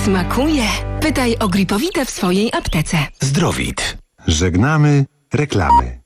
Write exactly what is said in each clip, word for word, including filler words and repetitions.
Smakuje. Pytaj o Gripowite w swojej aptece. Zdrowit. Żegnamy reklamy.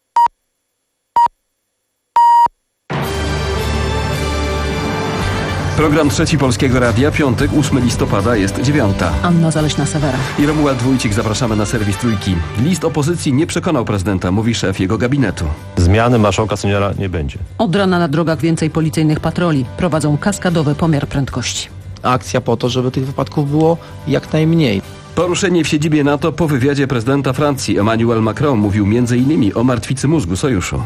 Program Trzeci Polskiego Radia, piątek, ósmego listopada, jest dziewiąta. Anna Zaleśna-Sewera I Romuald Wójcik, zapraszamy na serwis Trójki. List opozycji nie przekonał prezydenta, mówi szef jego gabinetu. Zmiany marszałka seniora nie będzie. Od rana na drogach więcej policyjnych patroli. Prowadzą kaskadowy pomiar prędkości. Akcja po to, żeby tych wypadków było jak najmniej. Poruszenie w siedzibie NATO po wywiadzie prezydenta Francji. Emmanuel Macron mówił między innymi o martwicy mózgu sojuszu.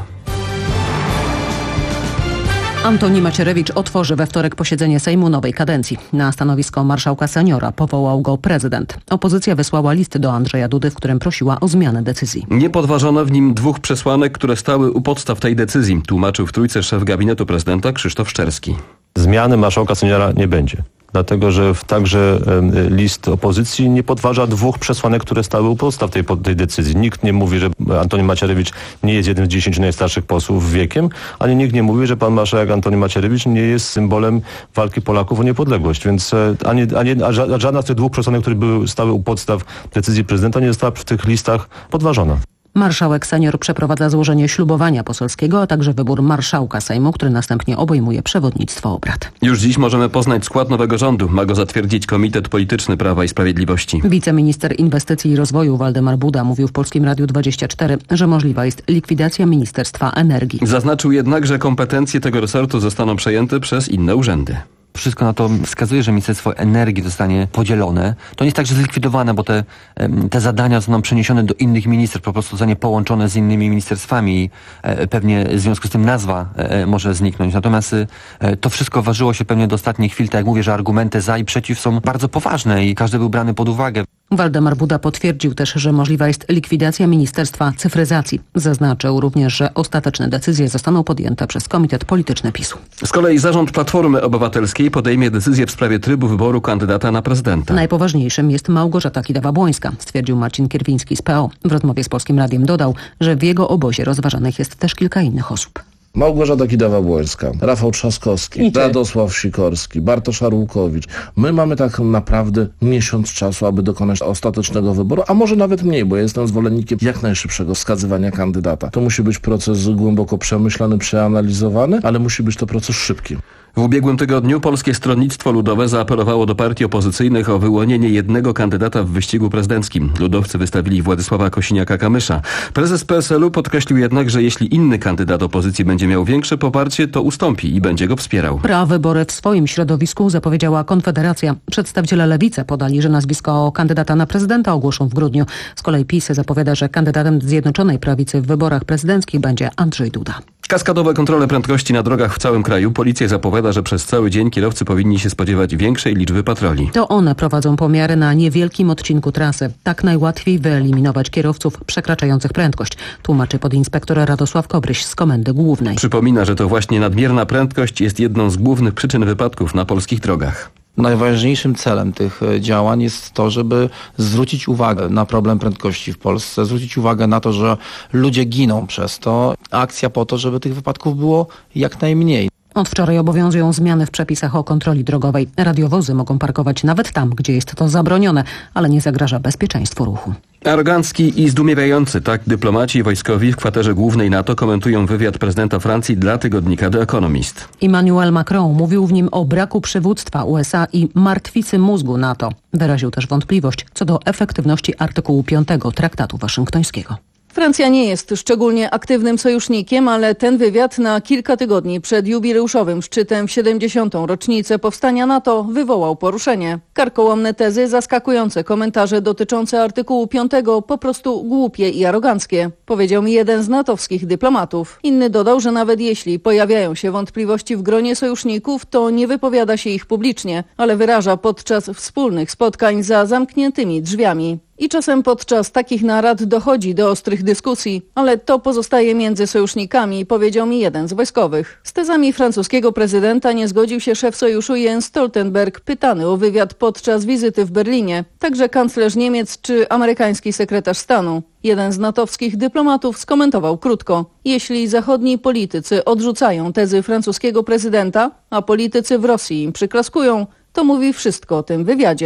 Antoni Macierewicz otworzy we wtorek posiedzenie Sejmu nowej kadencji. Na stanowisko marszałka seniora powołał go prezydent. Opozycja wysłała list do Andrzeja Dudy, w którym prosiła o zmianę decyzji. Nie podważono w nim dwóch przesłanek, które stały u podstaw tej decyzji, tłumaczył w Trójce szef gabinetu prezydenta Krzysztof Szczerski. Zmiany marszałka seniora nie będzie. Dlatego, że w także e, list opozycji nie podważa dwóch przesłanek, które stały u podstaw tej, tej decyzji. Nikt nie mówi, że Antoni Macierewicz nie jest jednym z dziesięciu najstarszych posłów wiekiem, ani nikt nie mówi, że pan marszałek Antoni Macierewicz nie jest symbolem walki Polaków o niepodległość. Więc e, ani, ani, a żadna z tych dwóch przesłanek, które były, stały u podstaw decyzji prezydenta, nie została w tych listach podważona. Marszałek senior przeprowadza złożenie ślubowania poselskiego, a także wybór marszałka Sejmu, który następnie obejmuje przewodnictwo obrad. Już dziś możemy poznać skład nowego rządu. Ma go zatwierdzić Komitet Polityczny Prawa i Sprawiedliwości. Wiceminister Inwestycji i Rozwoju Waldemar Buda mówił w Polskim Radiu dwadzieścia cztery, że możliwa jest likwidacja Ministerstwa Energii. Zaznaczył jednak, że kompetencje tego resortu zostaną przejęte przez inne urzędy. Wszystko na to wskazuje, że Ministerstwo Energii zostanie podzielone. To nie jest tak, że zlikwidowane, bo te, te zadania zostaną przeniesione do innych ministerstw, po prostu zostanie połączone z innymi ministerstwami i pewnie w związku z tym nazwa może zniknąć. Natomiast to wszystko ważyło się pewnie do ostatnich chwil. Tak jak mówię, że argumenty za i przeciw są bardzo poważne i każdy był brany pod uwagę. Waldemar Buda potwierdził też, że możliwa jest likwidacja Ministerstwa Cyfryzacji. Zaznaczył również, że ostateczne decyzje zostaną podjęte przez Komitet Polityczny PiSu. Z kolei zarząd Platformy Obywatelskiej podejmie decyzję w sprawie trybu wyboru kandydata na prezydenta. Najpoważniejszym jest Małgorzata Kidawa-Błońska, stwierdził Marcin Kierwiński z P O. W rozmowie z Polskim Radiem dodał, że w jego obozie rozważanych jest też kilka innych osób. Małgorzata Kidawa-Błońska, Rafał Trzaskowski, Radosław Sikorski, Bartosz Arłukowicz. My mamy tak naprawdę miesiąc czasu, aby dokonać ostatecznego wyboru, a może nawet mniej, bo ja jestem zwolennikiem jak najszybszego wskazywania kandydata. To musi być proces głęboko przemyślany, przeanalizowany, ale musi być to proces szybki. W ubiegłym tygodniu Polskie Stronnictwo Ludowe zaapelowało do partii opozycyjnych o wyłonienie jednego kandydata w wyścigu prezydenckim. Ludowcy wystawili Władysława Kosiniaka-Kamysza. Prezes P S L u podkreślił jednak, że jeśli inny kandydat opozycji będzie miał większe poparcie, to ustąpi i będzie go wspierał. Prawybory w swoim środowisku zapowiedziała Konfederacja. Przedstawiciele Lewicy podali, że nazwisko kandydata na prezydenta ogłoszą w grudniu. Z kolei PiS zapowiada, że kandydatem Zjednoczonej Prawicy w wyborach prezydenckich będzie Andrzej Duda. Kaskadowe kontrole prędkości na drogach w całym kraju. Policja zapowiada, że przez cały dzień kierowcy powinni się spodziewać większej liczby patroli. To one prowadzą pomiary na niewielkim odcinku trasy. Tak najłatwiej wyeliminować kierowców przekraczających prędkość, tłumaczy podinspektor Radosław Kobryś z Komendy Głównej. Przypomina, że to właśnie nadmierna prędkość jest jedną z głównych przyczyn wypadków na polskich drogach. Najważniejszym celem tych działań jest to, żeby zwrócić uwagę na problem prędkości w Polsce, zwrócić uwagę na to, że ludzie giną przez to. Akcja po to, żeby tych wypadków było jak najmniej. Od wczoraj obowiązują zmiany w przepisach o kontroli drogowej. Radiowozy mogą parkować nawet tam, gdzie jest to zabronione, ale nie zagraża bezpieczeństwu ruchu. Arogancki i zdumiewający, tak dyplomaci i wojskowi w kwaterze głównej NATO komentują wywiad prezydenta Francji dla tygodnika The Economist. Emmanuel Macron mówił w nim o braku przywództwa U S A i martwicy mózgu NATO. Wyraził też wątpliwość co do efektywności artykułu piątego Traktatu Waszyngtońskiego. Francja nie jest szczególnie aktywnym sojusznikiem, ale ten wywiad na kilka tygodni przed jubileuszowym szczytem w siedemdziesiątą rocznicę powstania NATO wywołał poruszenie. Karkołomne tezy, zaskakujące komentarze dotyczące artykułu piątego po prostu głupie i aroganckie, powiedział mi jeden z natowskich dyplomatów. Inny dodał, że nawet jeśli pojawiają się wątpliwości w gronie sojuszników, to nie wypowiada się ich publicznie, ale wyraża podczas wspólnych spotkań za zamkniętymi drzwiami. I czasem podczas takich narad dochodzi do ostrych dyskusji, ale to pozostaje między sojusznikami, powiedział mi jeden z wojskowych. Z tezami francuskiego prezydenta nie zgodził się szef sojuszu Jens Stoltenberg, pytany o wywiad podczas wizyty w Berlinie, także kanclerz Niemiec czy amerykański sekretarz stanu. Jeden z natowskich dyplomatów skomentował krótko: jeśli zachodni politycy odrzucają tezy francuskiego prezydenta, a politycy w Rosji im przyklaskują, to mówi wszystko o tym wywiadzie.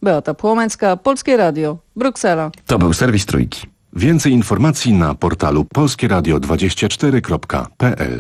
Beata Płomecka, Polskie Radio, Bruksela. To był serwis Trójki. Więcej informacji na portalu polskieradio dwadzieścia cztery kropka p l.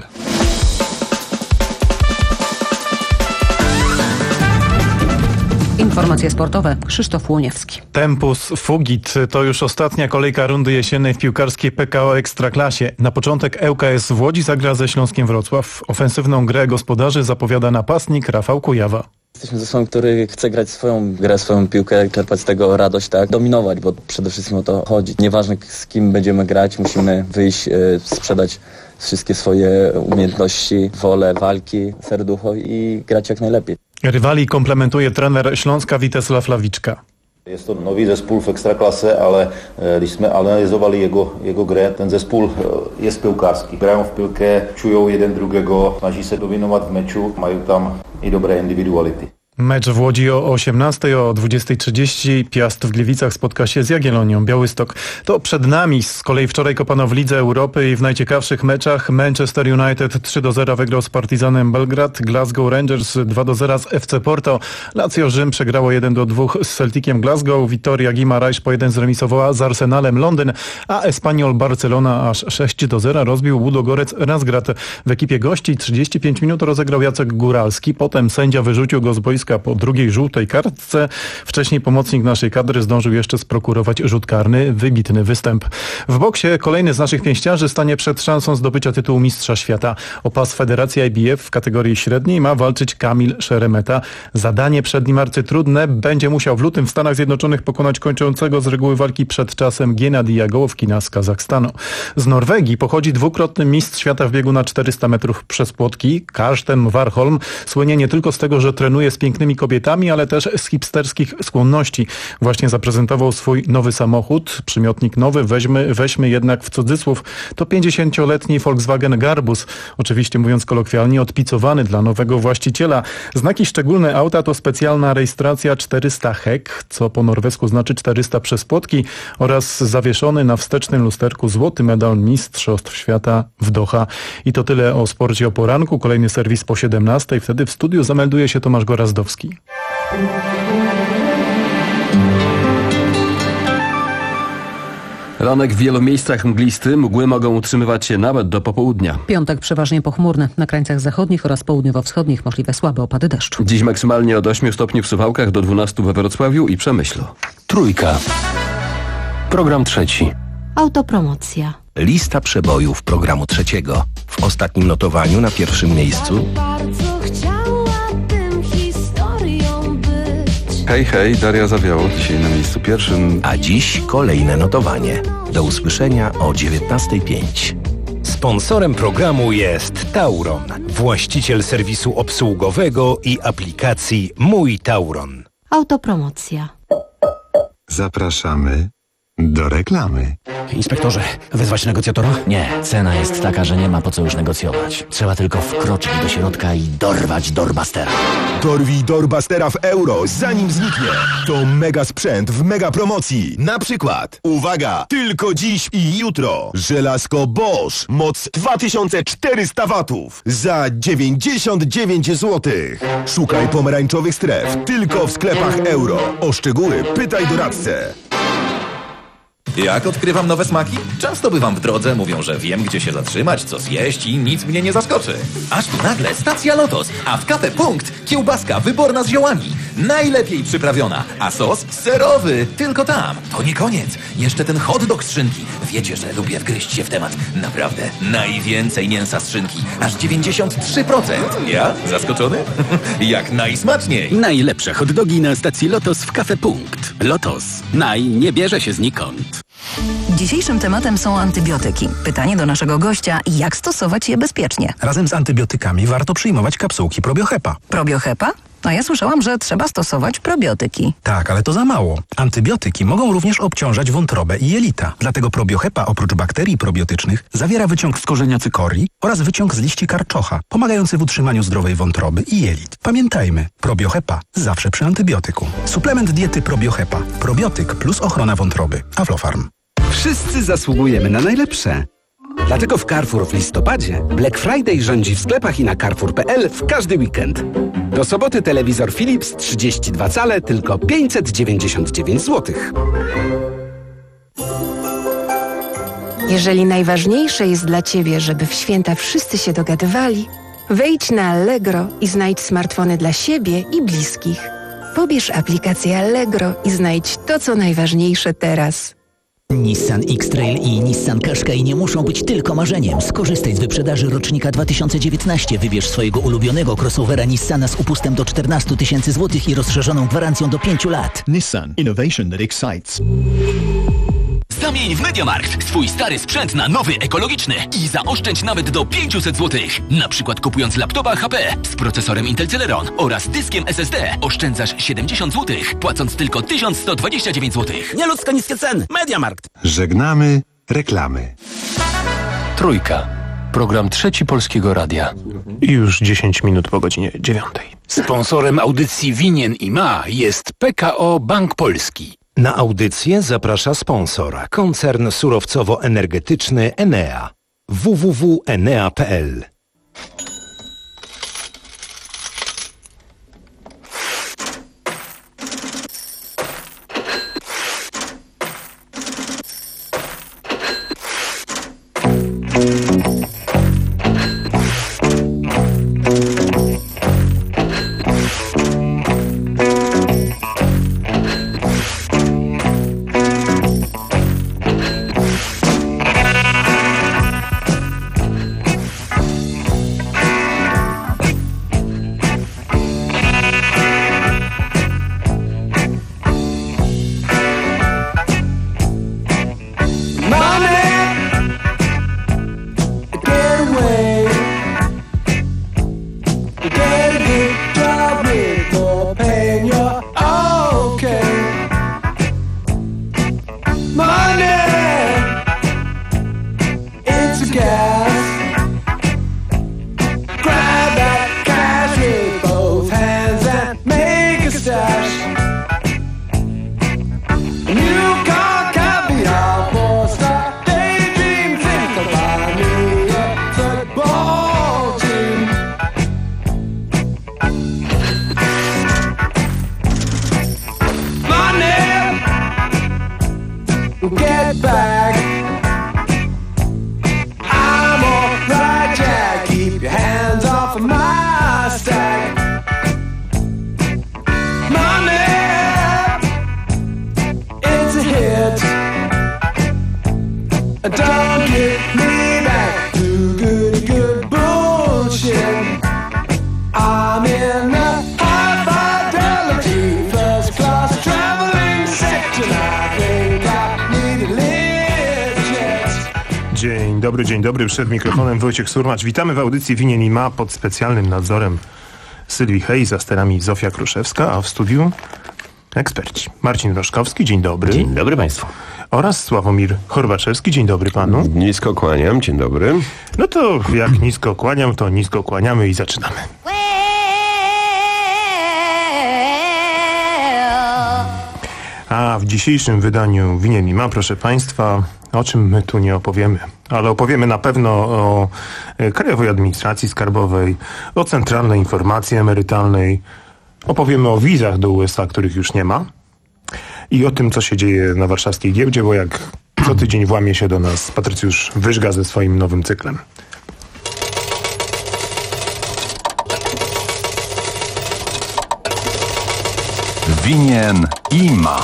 Informacje sportowe. Krzysztof Łoniewski. Tempus Fugit to już ostatnia kolejka rundy jesiennej w piłkarskiej P K O Ekstraklasie. Na początek L K S w Łodzi zagra ze Śląskiem Wrocław. Ofensywną grę gospodarzy zapowiada napastnik Rafał Kujawa. Jesteśmy zespołem, który chce grać swoją grę, swoją piłkę, czerpać z tego radość, tak, dominować, bo przede wszystkim o to chodzi. Nieważne z kim będziemy grać, musimy wyjść, yy, sprzedać wszystkie swoje umiejętności, wolę, walki, serducho i grać jak najlepiej. Rywali komplementuje trener Śląska Witesław Lawiczka. Jest to nový zespół w Ekstraklase, ale když jsme analyzovali jego, jego grę, ten zespół jest piłkarski. Grają w piłkę, czują jeden drugiego, snaží se dominować w meczu, mają tam i dobre indywiduality. Mecz w Łodzi o osiemnastej, o dwudziestej trzydzieści. Piast w Gliwicach spotka się z Jagiellonią Białystok. To przed nami. Z kolei wczoraj kopano w Lidze Europy i w najciekawszych meczach Manchester United trzy do zera wygrał z Partizanem Belgrad, Glasgow Rangers dwa do zera z F C Porto, Lazio Rzym przegrało jeden do dwóch z Celticiem Glasgow, Witoria Guimarães po jeden zremisowała z Arsenalem Londyn, a Espanyol Barcelona aż sześć do zera rozbił Ludogorec Razgrad. W ekipie gości trzydzieści pięć minut rozegrał Jacek Góralski, potem sędzia wyrzucił go z boiska po drugiej żółtej kartce. Wcześniej pomocnik naszej kadry zdążył jeszcze sprokurować rzut karny. Wybitny występ. W boksie kolejny z naszych pięściarzy stanie przed szansą zdobycia tytułu mistrza świata. O pas Federacji I B F w kategorii średniej ma walczyć Kamil Szeremeta. Zadanie przed nim arcytrudne. Będzie musiał w lutym w Stanach Zjednoczonych pokonać kończącego z reguły walki przed czasem Gennadija Gołowkina z Kazachstanu. Z Norwegii pochodzi dwukrotny mistrz świata w biegu na czterysta metrów przez płotki. Karsten Warholm słynie nie tylko z tego, że trenuje z pięknymi kobietami, ale też z hipsterskich skłonności. Właśnie zaprezentował swój nowy samochód. Przymiotnik nowy weźmy, weźmy jednak w cudzysłów. To pięćdziesięcioletni Volkswagen Garbus. Oczywiście mówiąc kolokwialnie, odpicowany dla nowego właściciela. Znaki szczególne auta to specjalna rejestracja czterysta hek, co po norwesku znaczy czterysta przez płotki, oraz zawieszony na wstecznym lusterku złoty medal Mistrzostw Świata w Doha. I to tyle o sporcie o poranku. Kolejny serwis po siedemnastej. Wtedy w studiu zamelduje się Tomasz Gorazdowski. Ranek w wielu miejscach mglisty, mgły mogą utrzymywać się nawet do popołudnia. Piątek przeważnie pochmurny. Na krańcach zachodnich oraz południowo-wschodnich możliwe słabe opady deszczu. Dziś maksymalnie od ośmiu stopni w Suwałkach do dwunastu we Wrocławiu i Przemyślu. Trójka. Program trzeci. Autopromocja. Lista przebojów programu trzeciego. W ostatnim notowaniu na pierwszym miejscu Hej, hej, Daria Zawiało dzisiaj na miejscu pierwszym. A dziś kolejne notowanie. Do usłyszenia o dziewiętnastej pięć. Sponsorem programu jest Tauron, właściciel serwisu obsługowego i aplikacji Mój Tauron. Autopromocja. Zapraszamy do reklamy. Inspektorze, wezwać negocjatora? Nie, cena jest taka, że nie ma po co już negocjować. Trzeba tylko wkroczyć do środka i dorwać Doorbustera. Dorwij Doorbustera w euro, zanim zniknie. To mega sprzęt w mega promocji. Na przykład, uwaga, tylko dziś i jutro. Żelazko Bosch, moc dwa tysiące czterysta watów za dziewięćdziesiąt dziewięć złotych. Szukaj pomarańczowych stref tylko w sklepach euro. O szczegóły pytaj doradcę. Jak odkrywam nowe smaki? Często bywam w drodze, mówią, że wiem, gdzie się zatrzymać, co zjeść i nic mnie nie zaskoczy. Aż tu nagle stacja Lotos, a w Cafe Punkt kiełbaska wyborna z ziołami. Najlepiej przyprawiona, a sos serowy. Tylko tam. To nie koniec. Jeszcze ten hot dog z szynki. Wiecie, że lubię wgryźć się w temat. Naprawdę. Najwięcej mięsa z szynki. Aż dziewięćdziesiąt trzy procent. Ja? Zaskoczony? Jak najsmaczniej. Najlepsze hot dogi na stacji Lotos w Cafe Punkt. Lotos. Naj nie bierze się znikąd. Dzisiejszym tematem są antybiotyki. Pytanie do naszego gościa, jak stosować je bezpiecznie? Razem z antybiotykami warto przyjmować kapsułki Probiohepa. Probiohepa? A ja słyszałam, że trzeba stosować probiotyki. Tak, ale to za mało. Antybiotyki mogą również obciążać wątrobę i jelita. Dlatego Probiohepa oprócz bakterii probiotycznych zawiera wyciąg z korzenia cykorii oraz wyciąg z liści karczocha, pomagający w utrzymaniu zdrowej wątroby i jelit. Pamiętajmy, Probiohepa zawsze przy antybiotyku. Suplement diety Probiohepa. Probiotyk plus ochrona wątroby. Aflofarm. Wszyscy zasługujemy na najlepsze. Dlatego w Carrefour w listopadzie Black Friday rządzi w sklepach i na carrefour kropka p l w każdy weekend. Do soboty telewizor Philips trzydzieści dwa cale tylko pięćset dziewięćdziesiąt dziewięć złotych. Jeżeli najważniejsze jest dla Ciebie, żeby w święta wszyscy się dogadywali, wejdź na Allegro i znajdź smartfony dla siebie i bliskich. Pobierz aplikację Allegro i znajdź to, co najważniejsze teraz. Nissan X-Trail i Nissan Qashqai nie muszą być tylko marzeniem. Skorzystaj z wyprzedaży rocznika dwa tysiące dziewiętnaście. Wybierz swojego ulubionego crossovera Nissana z upustem do czternaście tysięcy złotych i rozszerzoną gwarancją do pięciu lat. Nissan. Innovation that excites. Zamień w MediaMarkt swój stary sprzęt na nowy, ekologiczny i zaoszczędź nawet do pięćset złotych. Na przykład kupując laptopa H P z procesorem Intel Celeron oraz dyskiem S S D oszczędzasz siedemdziesiąt złotych, płacąc tylko tysiąc sto dwadzieścia dziewięć złotych. Nieludzko niskie ceny. MediaMarkt. Żegnamy reklamy. Trójka. Program Trzeci Polskiego Radia. I już dziesięć minut po godzinie dziewiątej. Sponsorem audycji Winien i Ma jest P K O Bank Polski. Na audycję zaprasza sponsor, koncern surowcowo-energetyczny Enea. w w w kropka enea kropka p l. Dzień dobry, dzień dobry. Przed mikrofonem Wojciech Surmacz. Witamy w audycji Winien i Ma pod specjalnym nadzorem Sylwii Hej, za sterami Zofia Kruszewska, a w studiu eksperci. Marcin Roszkowski, dzień dobry. Dzień dobry Państwu. Oraz Sławomir Chorbaczewski, dzień dobry Panu. Nisko kłaniam, dzień dobry. No to jak nisko kłaniam, to nisko kłaniamy i zaczynamy. A w dzisiejszym wydaniu Winien i Ma, proszę Państwa, o czym my tu nie opowiemy, ale opowiemy na pewno o Krajowej Administracji Skarbowej, o Centralnej Informacji Emerytalnej, opowiemy o wizach do U S A, których już nie ma i o tym, co się dzieje na warszawskiej giełdzie, bo jak co tydzień włamie się do nas Patrycjusz Wyżga ze swoim nowym cyklem. Winien i Ma.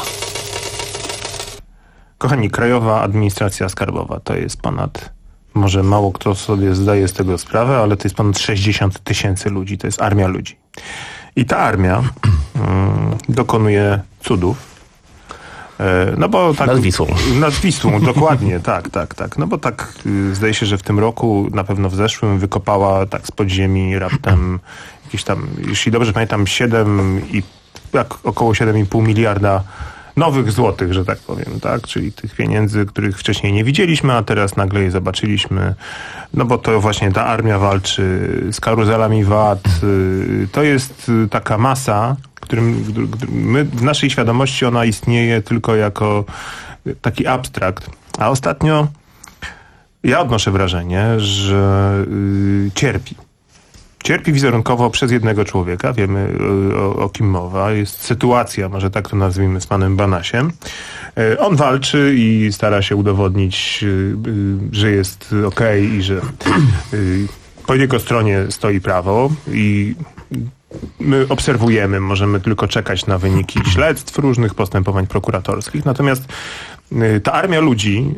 Kochani, Krajowa Administracja Skarbowa to jest ponad, może mało kto sobie zdaje z tego sprawę, ale to jest ponad sześćdziesiąt tysięcy ludzi, to jest armia ludzi. I ta armia mm, dokonuje cudów. E, no bo tak, nad Wisłą. Nad Wisłą, dokładnie, tak, tak, tak. No bo tak y, zdaje się, że w tym roku, na pewno w zeszłym, wykopała tak z podziemi raptem jakieś tam, jeśli dobrze pamiętam, siedem i jak około siedem i pół miliarda nowych złotych, że tak powiem, tak? Czyli tych pieniędzy, których wcześniej nie widzieliśmy, a teraz nagle je zobaczyliśmy. No bo to właśnie ta armia walczy z karuzelami V A T. To jest taka masa, którym, którym my, w naszej świadomości ona istnieje tylko jako taki abstrakt. A ostatnio Ja odnoszę wrażenie, że y, cierpi. Cierpi wizerunkowo przez jednego człowieka, wiemy y, o, o kim mowa. Jest sytuacja, może tak to nazwijmy, z panem Banasiem. Y, on walczy i stara się udowodnić, y, y, że jest okej i że y, po jego stronie stoi prawo i my obserwujemy, możemy tylko czekać na wyniki śledztw, różnych postępowań prokuratorskich. Natomiast y, ta armia ludzi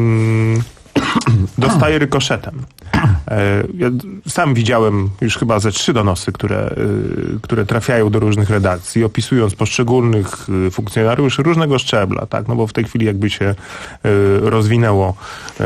y, dostaje rykoszetem. Ja sam widziałem już chyba ze trzy donosy, które, które trafiają do różnych redakcji, opisując poszczególnych funkcjonariuszy różnego szczebla, tak? No bo w tej chwili jakby się rozwinęło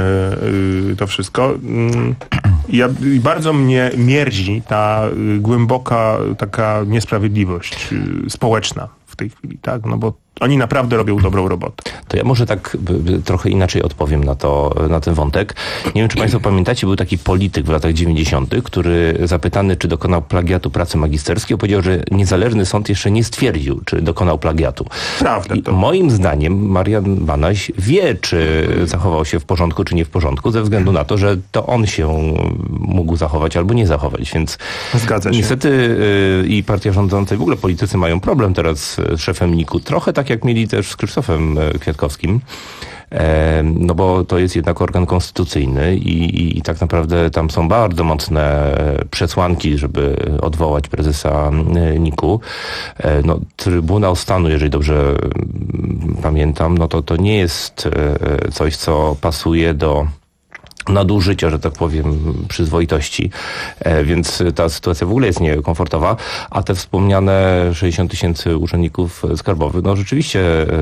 to wszystko. Ja, i bardzo mnie mierdzi ta głęboka taka niesprawiedliwość społeczna w tej chwili, tak? No bo oni naprawdę robią dobrą robotę. To ja może tak trochę inaczej odpowiem na to, na ten wątek. Nie wiem, czy państwo pamiętacie, był taki polityk w latach dziewięćdziesiątych, który zapytany, czy dokonał plagiatu pracy magisterskiej, powiedział, że niezależny sąd jeszcze nie stwierdził, czy dokonał plagiatu. Prawda. To. Moim zdaniem Marian Banaś wie, czy zachował się w porządku, czy nie w porządku, ze względu na to, że to on się mógł zachować albo nie zachować. Więc zgadza się. Niestety yy, i partia rządząca, i w ogóle politycy mają problem teraz z szefem N I K-u. Trochę tak jak mieli też z Krzysztofem Kwiatkowskim, e, no bo to jest jednak organ konstytucyjny i, i, i tak naprawdę tam są bardzo mocne przesłanki, żeby odwołać prezesa N I K-u. E, no, Trybunał Stanu, jeżeli dobrze pamiętam, no to to nie jest e, coś, co pasuje do nadużycia, że tak powiem, przyzwoitości, e, więc ta sytuacja w ogóle jest niekomfortowa, a te wspomniane sześćdziesiąt tysięcy urzędników skarbowych, no rzeczywiście e,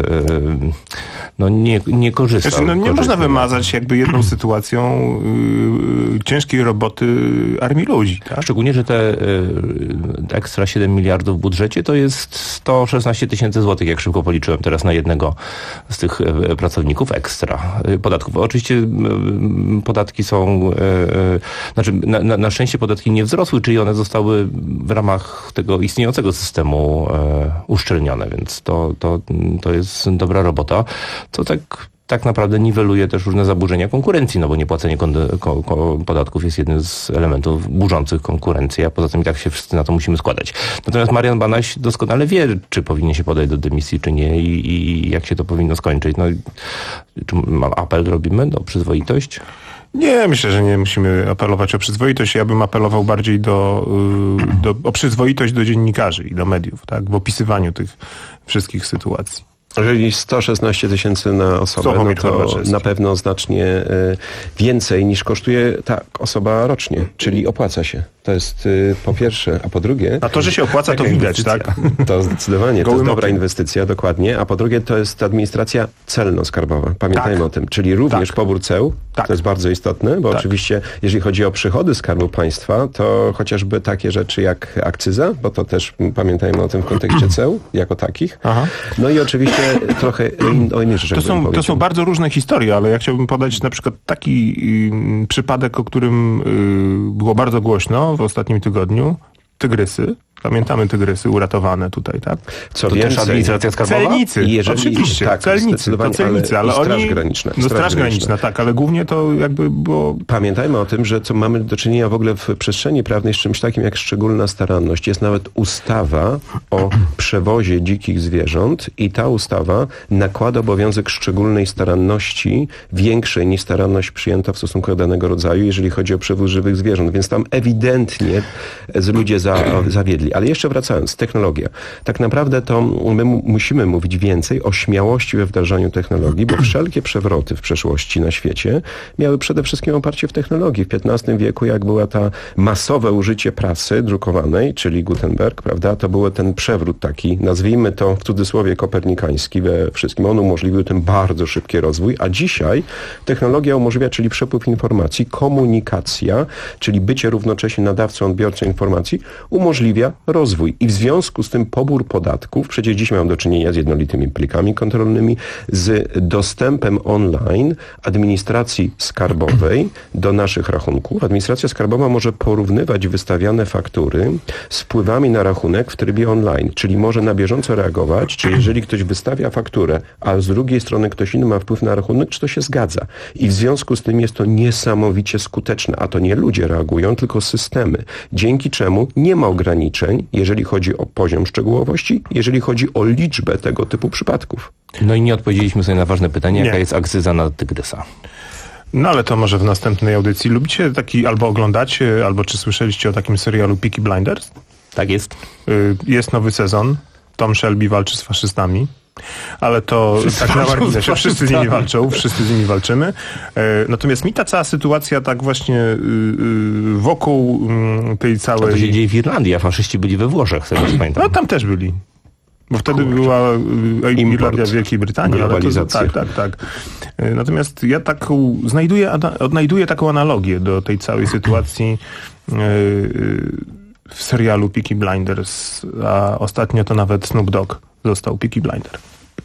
no nie, nie korzysta. Znaczy, no nie korzysta. można wymazać jakby jedną sytuacją yy, ciężkiej roboty armii ludzi. Tak? Szczególnie, że te y, ekstra siedem miliardów w budżecie to jest sto szesnaście tysięcy złotych, jak szybko policzyłem teraz na jednego z tych y, pracowników ekstra y, podatków. Oczywiście y, podatki są, y, y, znaczy na, na, na szczęście podatki nie wzrosły, czyli one zostały w ramach tego istniejącego systemu y, uszczelnione, więc to, to, to jest dobra robota. To tak tak naprawdę niweluje też różne zaburzenia konkurencji, no bo niepłacenie kon- ko- ko- podatków jest jednym z elementów burzących konkurencję, a poza tym i tak się wszyscy na to musimy składać. Natomiast Marian Banaś doskonale wie, czy powinien się podać do dymisji, czy nie i, i jak się to powinno skończyć. No, czy apel robimy o przyzwoitość? Nie, myślę, że nie musimy apelować o przyzwoitość. Ja bym apelował bardziej do, do, o przyzwoitość do dziennikarzy i do mediów, tak, w opisywaniu tych wszystkich sytuacji. Jeżeli sto szesnaście tysięcy na osobę, no to na pewno znacznie y, więcej niż kosztuje ta osoba rocznie, czyli opłaca się. To jest y, po pierwsze, a po drugie... A to, że się opłaca, to widać, tak? To zdecydowanie, to jest dobra inwestycja, dokładnie. A po drugie, to jest administracja celno-skarbowa. Pamiętajmy tak. o tym. Czyli również tak. pobór ceł, tak. to jest bardzo istotne, bo tak. oczywiście, jeżeli chodzi o przychody Skarbu Państwa, to chociażby takie rzeczy jak akcyza, bo to też pamiętajmy o tym w kontekście ceł, jako takich. Aha. No i oczywiście trochę in, o innych rzeczach. To są, to są bardzo różne historie, ale ja chciałbym podać na przykład taki y, przypadek, o którym y, było bardzo głośno w ostatnim tygodniu. Tygrysy. Pamiętamy tygrysy uratowane tutaj, tak? Co to więcej, też administracja skarbowa? Celnicy, jeżeli, oczywiście, tak, celnicy, to celnicy, ale, ale straż oni... graniczna. No straż, straż graniczna, graniczna, tak, ale głównie to jakby było... Pamiętajmy o tym, że co mamy do czynienia w ogóle w przestrzeni prawnej z czymś takim jak szczególna staranność. Jest nawet ustawa o przewozie dzikich zwierząt i ta ustawa nakłada obowiązek szczególnej staranności, większej niż staranność przyjęta w stosunku do danego rodzaju, jeżeli chodzi o przewóz żywych zwierząt, więc tam ewidentnie ludzie za, zawiedli. Ale jeszcze wracając, technologia. Tak naprawdę to my musimy mówić więcej o śmiałości we wdrażaniu technologii, bo wszelkie przewroty w przeszłości na świecie miały przede wszystkim oparcie w technologii. W piętnastym wieku, jak była ta masowe użycie prasy drukowanej, czyli Gutenberg, prawda, to był ten przewrót taki, nazwijmy to w cudzysłowie kopernikański we wszystkim. On umożliwił ten bardzo szybki rozwój, a dzisiaj technologia umożliwia, czyli przepływ informacji, komunikacja, czyli bycie równocześnie nadawcą, odbiorcą informacji, umożliwia rozwój. I w związku z tym pobór podatków, przecież dziś mamy do czynienia z jednolitymi plikami kontrolnymi, z dostępem online administracji skarbowej do naszych rachunków. Administracja skarbowa może porównywać wystawiane faktury z wpływami na rachunek w trybie online, czyli może na bieżąco reagować, czy jeżeli ktoś wystawia fakturę, a z drugiej strony ktoś inny ma wpływ na rachunek, czy to się zgadza. I w związku z tym jest to niesamowicie skuteczne, a to nie ludzie reagują, tylko systemy, dzięki czemu nie ma ograniczeń, jeżeli chodzi o poziom szczegółowości, jeżeli chodzi o liczbę tego typu przypadków. No i nie odpowiedzieliśmy sobie na ważne pytanie, Nie. jaka jest akcyza na tygrysa. No ale to może w następnej audycji. Lubicie taki, albo oglądacie, albo czy słyszeliście o takim serialu Peaky Blinders? Tak jest. Jest nowy sezon. Tom Shelby walczy z faszystami. Ale to Wszyscy tak na walczą z marginesie. Wszyscy z nimi faszystami. walczą, wszyscy z nimi walczymy. Natomiast mi ta cała sytuacja tak właśnie wokół tej całej... A to się dzieje w Irlandii, a faszyści byli we Włoszech, sobie pamiętam. No tam też byli. Bo wtedy Kurczę. była y, Irlandia w Import, Wielkiej Brytanii. Ale to, globalizacja. tak, tak, tak. Y, Natomiast ja taką znajduję, ana- odnajduję taką analogię do tej całej sytuacji y, y, w serialu Peaky Blinders, a ostatnio to nawet Snoop Dogg został Peaky Blinder.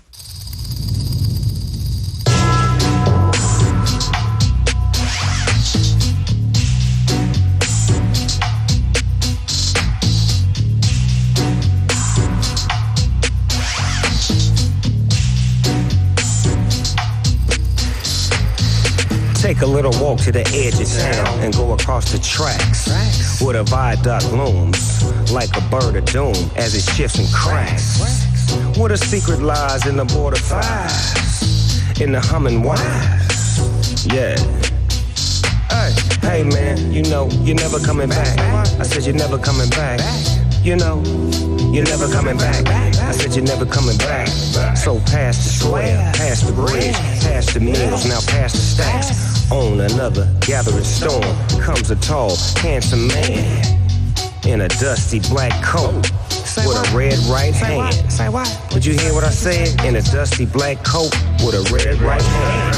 Take a little walk to the edge of town and go across the tracks where the viaduct looms like a bird of doom as it shifts and cracks. Where the secret lies in the border fires, in the humming wires. Yeah. Hey, hey man, you know you're never coming back. I said you're never coming back. You know, you're never coming back. I said you're never coming back. So past the square, past the bridge, past the meals, now past the stacks. On another gathering storm comes a tall, handsome man in a dusty black coat with a red right hand. Say what? Did you hear what I said? In a dusty black coat with a red right hand.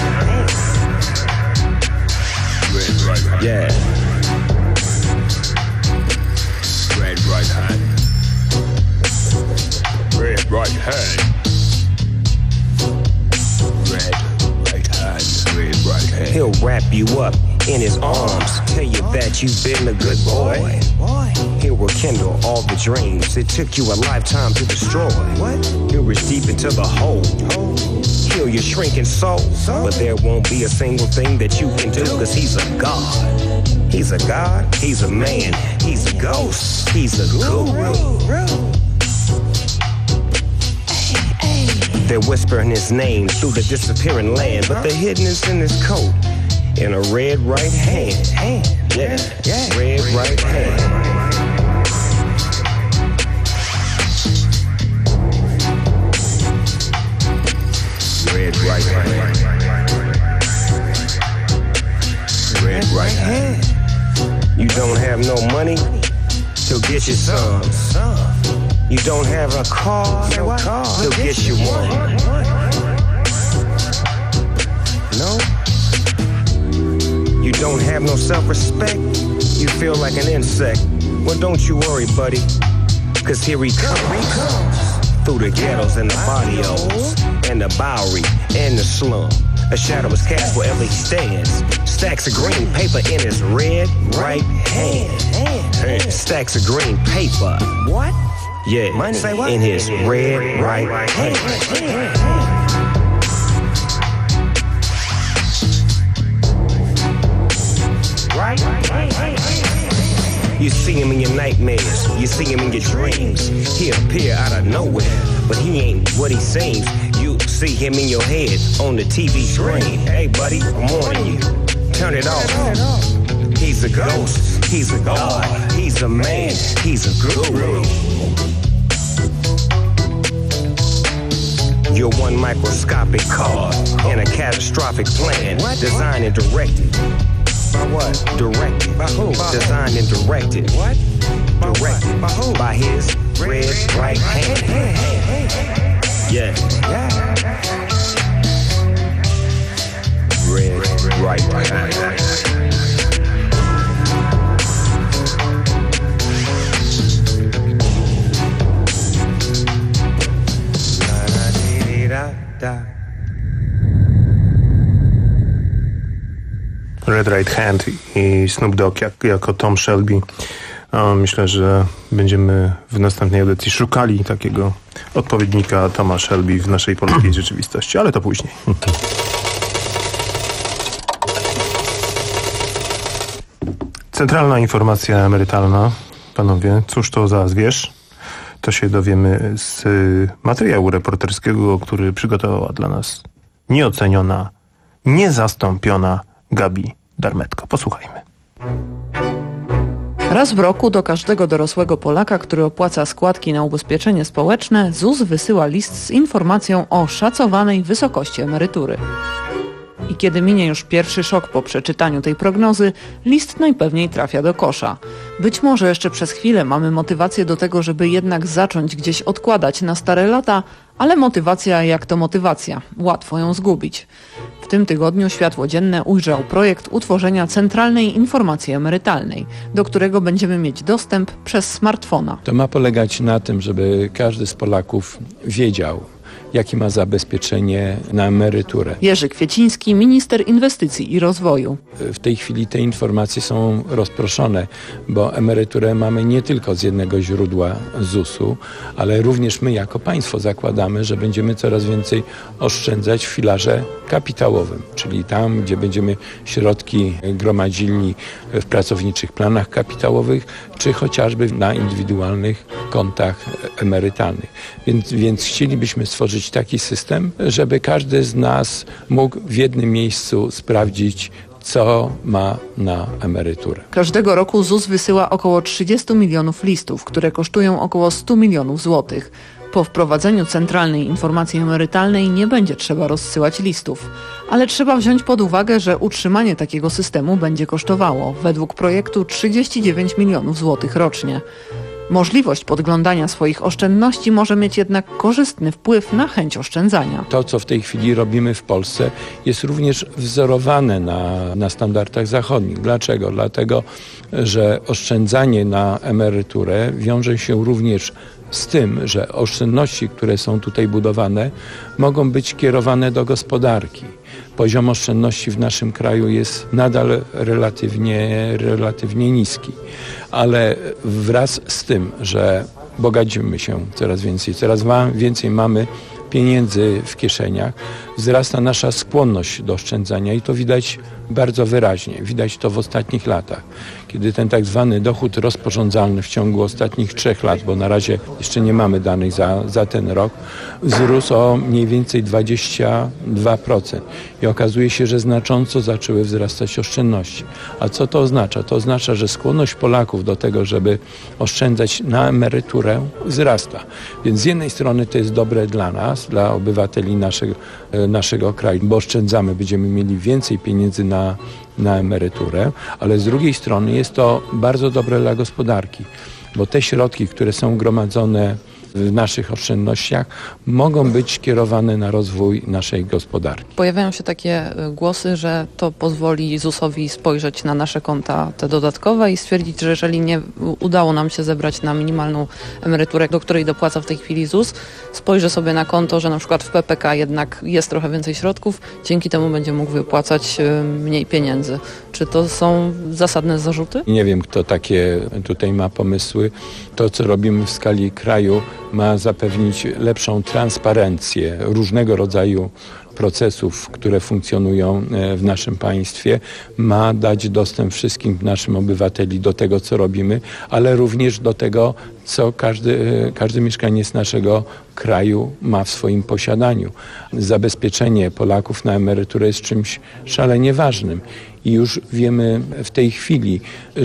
Red right hand. Yeah. Red right hand. Red right hand. Red right hand. Red right hand. He'll wrap you up in his arms, tell you that you've been a good boy. He'll rekindle all the dreams it took you a lifetime to destroy. He'll reach deep into the hole, heal your shrinking soul. But there won't be a single thing that you can do, cause he's a god. He's a god, he's a man, he's a ghost, he's a guru. They're whispering his name through the disappearing land, but the hidden is in his coat, in a red right hand. Yeah, red right hand. Red right hand. Red right hand. You don't have no money, he'll get you some. You don't have a car, he'll get you one. No? You don't have no self-respect, you feel like an insect. Well, don't you worry, buddy, cause here he comes. Through the ghettos and the barrios, and the Bowery, and the slum. A shadow is cast wherever he stands. Stacks of green paper in his red right hand. Stacks of green paper. What? Yeah, money in his red right hand. You see him in your nightmares, you see him in your dreams. He'll appear out of nowhere, but he ain't what he seems. You see him in your head, on the T V screen. Hey buddy, I'm warning you, turn it off. He's a ghost, he's a god, he's a man, he's a guru. You're one microscopic card in a catastrophic plan, designed and directed. By what? Directed. By who? Designed and directed. What? Directed. By who? By his red right hand. Yeah. Red right hand. Red Right Hand i Snoop Dogg jak, jako Tom Shelby. O, myślę, że będziemy w następnej audycji szukali takiego odpowiednika Toma Shelby w naszej polskiej rzeczywistości, ale to później. Centralna informacja emerytalna. Panowie, cóż to za zwierz? To się dowiemy z materiału reporterskiego, który przygotowała dla nas nieoceniona, niezastąpiona Gabi Darmetko. Posłuchajmy. Raz w roku do każdego dorosłego Polaka, który opłaca składki na ubezpieczenie społeczne, Z U S wysyła list z informacją o szacowanej wysokości emerytury. I kiedy minie już pierwszy szok po przeczytaniu tej prognozy, list najpewniej trafia do kosza. Być może jeszcze przez chwilę mamy motywację do tego, żeby jednak zacząć gdzieś odkładać na stare lata, ale motywacja jak to motywacja, łatwo ją zgubić. W tym tygodniu światło dzienne ujrzał projekt utworzenia Centralnej Informacji Emerytalnej, do którego będziemy mieć dostęp przez smartfona. To ma polegać na tym, żeby każdy z Polaków wiedział, jakie ma zabezpieczenie na emeryturę. Jerzy Kwieciński, minister inwestycji i rozwoju. W tej chwili te informacje są rozproszone, bo emeryturę mamy nie tylko z jednego źródła Z U S u, ale również my jako państwo zakładamy, że będziemy coraz więcej oszczędzać w filarze kapitałowym, czyli tam, gdzie będziemy środki gromadzili w pracowniczych planach kapitałowych, czy chociażby na indywidualnych kontach emerytalnych. Więc, więc chcielibyśmy stworzyć taki system, żeby każdy z nas mógł w jednym miejscu sprawdzić, co ma na emeryturę. Każdego roku Z U S wysyła około trzydzieści milionów listów, które kosztują około sto milionów złotych. Po wprowadzeniu Centralnej Informacji Emerytalnej nie będzie trzeba rozsyłać listów, ale trzeba wziąć pod uwagę, że utrzymanie takiego systemu będzie kosztowało według projektu trzydzieści dziewięć milionów złotych rocznie. Możliwość podglądania swoich oszczędności może mieć jednak korzystny wpływ na chęć oszczędzania. To, co w tej chwili robimy w Polsce, jest również wzorowane na, na standardach zachodnich. Dlaczego? Dlatego, że oszczędzanie na emeryturę wiąże się również z tym, że oszczędności, które są tutaj budowane, mogą być kierowane do gospodarki. Poziom oszczędności w naszym kraju jest nadal relatywnie, relatywnie niski, ale wraz z tym, że bogacimy się coraz więcej, coraz więcej mamy pieniędzy w kieszeniach, wzrasta nasza skłonność do oszczędzania i to widać bardzo wyraźnie. Widać to w ostatnich latach, kiedy ten tak zwany dochód rozporządzalny w ciągu ostatnich trzech lat, bo na razie jeszcze nie mamy danych za, za ten rok, wzrósł o mniej więcej dwadzieścia dwa procent i okazuje się, że znacząco zaczęły wzrastać oszczędności. A co to oznacza? To oznacza, że skłonność Polaków do tego, żeby oszczędzać na emeryturę, wzrasta. Więc z jednej strony to jest dobre dla nas, dla obywateli naszego, naszego kraju, bo oszczędzamy, będziemy mieli więcej pieniędzy na, na emeryturę, ale z drugiej strony jest to bardzo dobre dla gospodarki, bo te środki, które są gromadzone w naszych oszczędnościach, mogą być kierowane na rozwój naszej gospodarki. Pojawiają się takie głosy, że to pozwoli Z U S owi spojrzeć na nasze konta te dodatkowe i stwierdzić, że jeżeli nie udało nam się zebrać na minimalną emeryturę, do której dopłaca w tej chwili Z U S, spojrzy sobie na konto, że na przykład w P P K jednak jest trochę więcej środków, dzięki temu będzie mógł wypłacać mniej pieniędzy. Czy to są zasadne zarzuty? Nie wiem, kto takie tutaj ma pomysły. To, co robimy w skali kraju, ma zapewnić lepszą transparencję różnego rodzaju procesów, które funkcjonują w naszym państwie, ma dać dostęp wszystkim naszym obywateli do tego, co robimy, ale również do tego, co każdy, każdy mieszkaniec naszego kraju ma w swoim posiadaniu. Zabezpieczenie Polaków na emeryturę jest czymś szalenie ważnym. I już wiemy w tej chwili,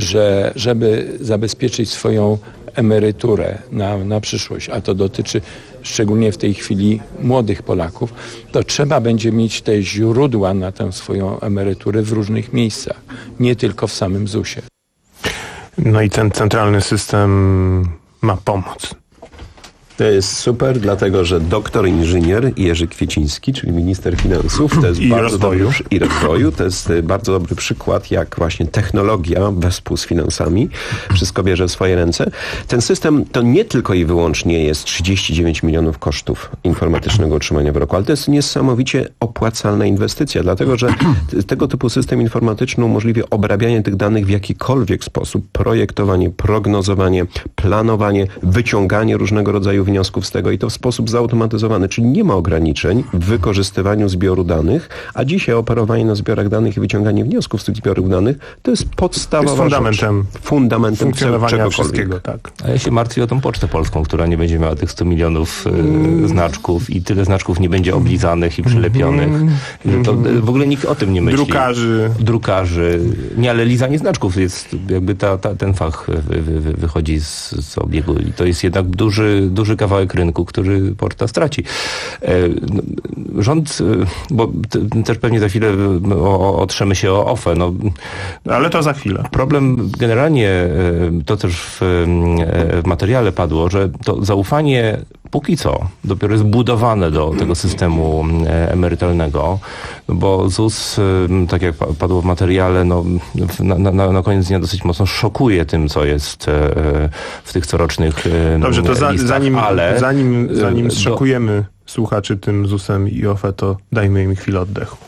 że żeby zabezpieczyć swoją emeryturę na, na przyszłość, a to dotyczy szczególnie w tej chwili młodych Polaków, to trzeba będzie mieć te źródła na tę swoją emeryturę w różnych miejscach, nie tylko w samym Z U S ie. No i ten centralny system ma pomóc. To jest super, dlatego że doktor inżynier Jerzy Kwieciński, czyli minister finansów, to jest I bardzo rozwoju. rozwoju. Dobry, i rozwoju, to jest bardzo dobry przykład, jak właśnie technologia wespół z finansami wszystko bierze w swoje ręce. Ten system to nie tylko i wyłącznie jest trzydzieści dziewięć milionów kosztów informatycznego utrzymania w roku, ale to jest niesamowicie opłacalna inwestycja, dlatego że tego typu system informatyczny umożliwia obrabianie tych danych w jakikolwiek sposób, projektowanie, prognozowanie, planowanie, wyciąganie różnego rodzaju wniosków z tego i to w sposób zautomatyzowany, czyli nie ma ograniczeń w wykorzystywaniu zbioru danych, a dzisiaj operowanie na zbiorach danych i wyciąganie wniosków z tych zbiorów danych to jest podstawowa To jest fundamentem, rzecz. fundamentem funkcjonowania wszystkiego. Tak. A ja się martwię o tą Pocztę Polską, która nie będzie miała tych stu milionów y, mm. znaczków i tyle znaczków nie będzie oblizanych i przylepionych. Mm. To w ogóle nikt o tym nie myśli. Drukarzy. Drukarzy. Nie, ale lizanie znaczków jest jakby ta, ta, ten fach wy, wy, wychodzi z, z obiegu i to jest jednak duży, duży kawałek rynku, który Poczta straci. E, rząd, bo t, też pewnie za chwilę o, otrzemy się o O F E. No, ale to za chwilę. Problem generalnie, to też w, w materiale padło, że to zaufanie póki co dopiero jest budowane do tego systemu emerytalnego, bo ZUS, tak jak padło w materiale, no, na, na, na koniec dnia dosyć mocno szokuje tym, co jest w tych corocznych Dobrze, to za, listach, zanim, ale zanim, zanim do... szokujemy słuchaczy tym ZUS-em i O F E, to dajmy im chwilę oddechu.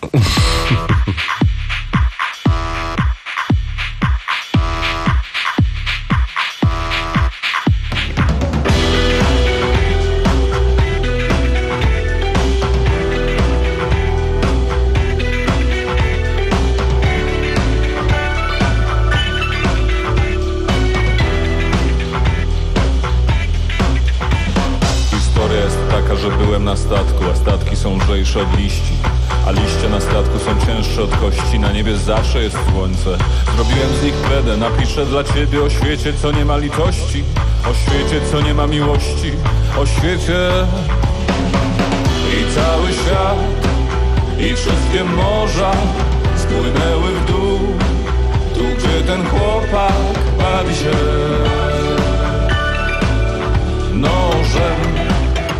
Na statku, a statki są lżejsze od liści, a liście na statku są cięższe od kości. Na niebie zawsze jest słońce. Zrobiłem z nich kredę, napiszę dla ciebie o świecie, co nie ma litości, o świecie, co nie ma miłości, o świecie i cały świat i wszystkie morza spłynęły w dół, tu gdzie ten chłopak bawi się nożem.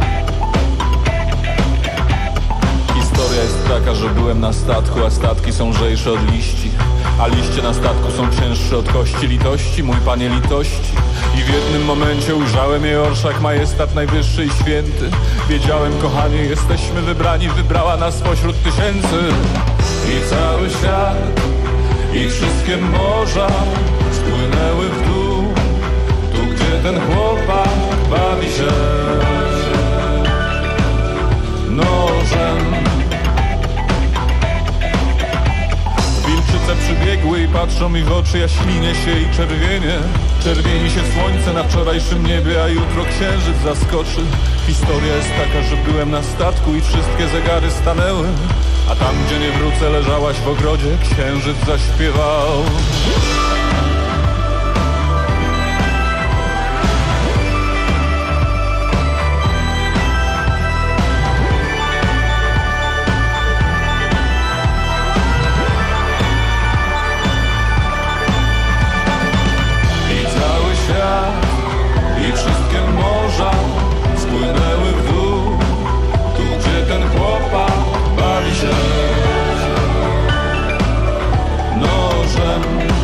Historia jest taka, że byłem na statku, a statki są lżejsze od liści, a liście na statku są cięższe od kości. Litości, mój panie, litości. I w jednym momencie ujrzałem jej orszak, majestat najwyższy i święty. Wiedziałem, kochanie, jesteśmy wybrani, wybrała nas spośród tysięcy. I cały świat, i wszystkie morza spłynęły w dół, tu gdzie ten chłopak bawi się nożem. Wilczyce przybiegły i patrzą mi w oczy, ja ślinię się i czerwienie. Czerwieni się słońce na wczorajszym niebie, a jutro księżyc zaskoczy. Historia jest taka, że byłem na statku i wszystkie zegary stanęły, a tam, gdzie nie wrócę, leżałaś w ogrodzie, księżyc zaśpiewał. I wszystkie morza spłynęły w dół, tu gdzie ten chłopak bawi się nożem.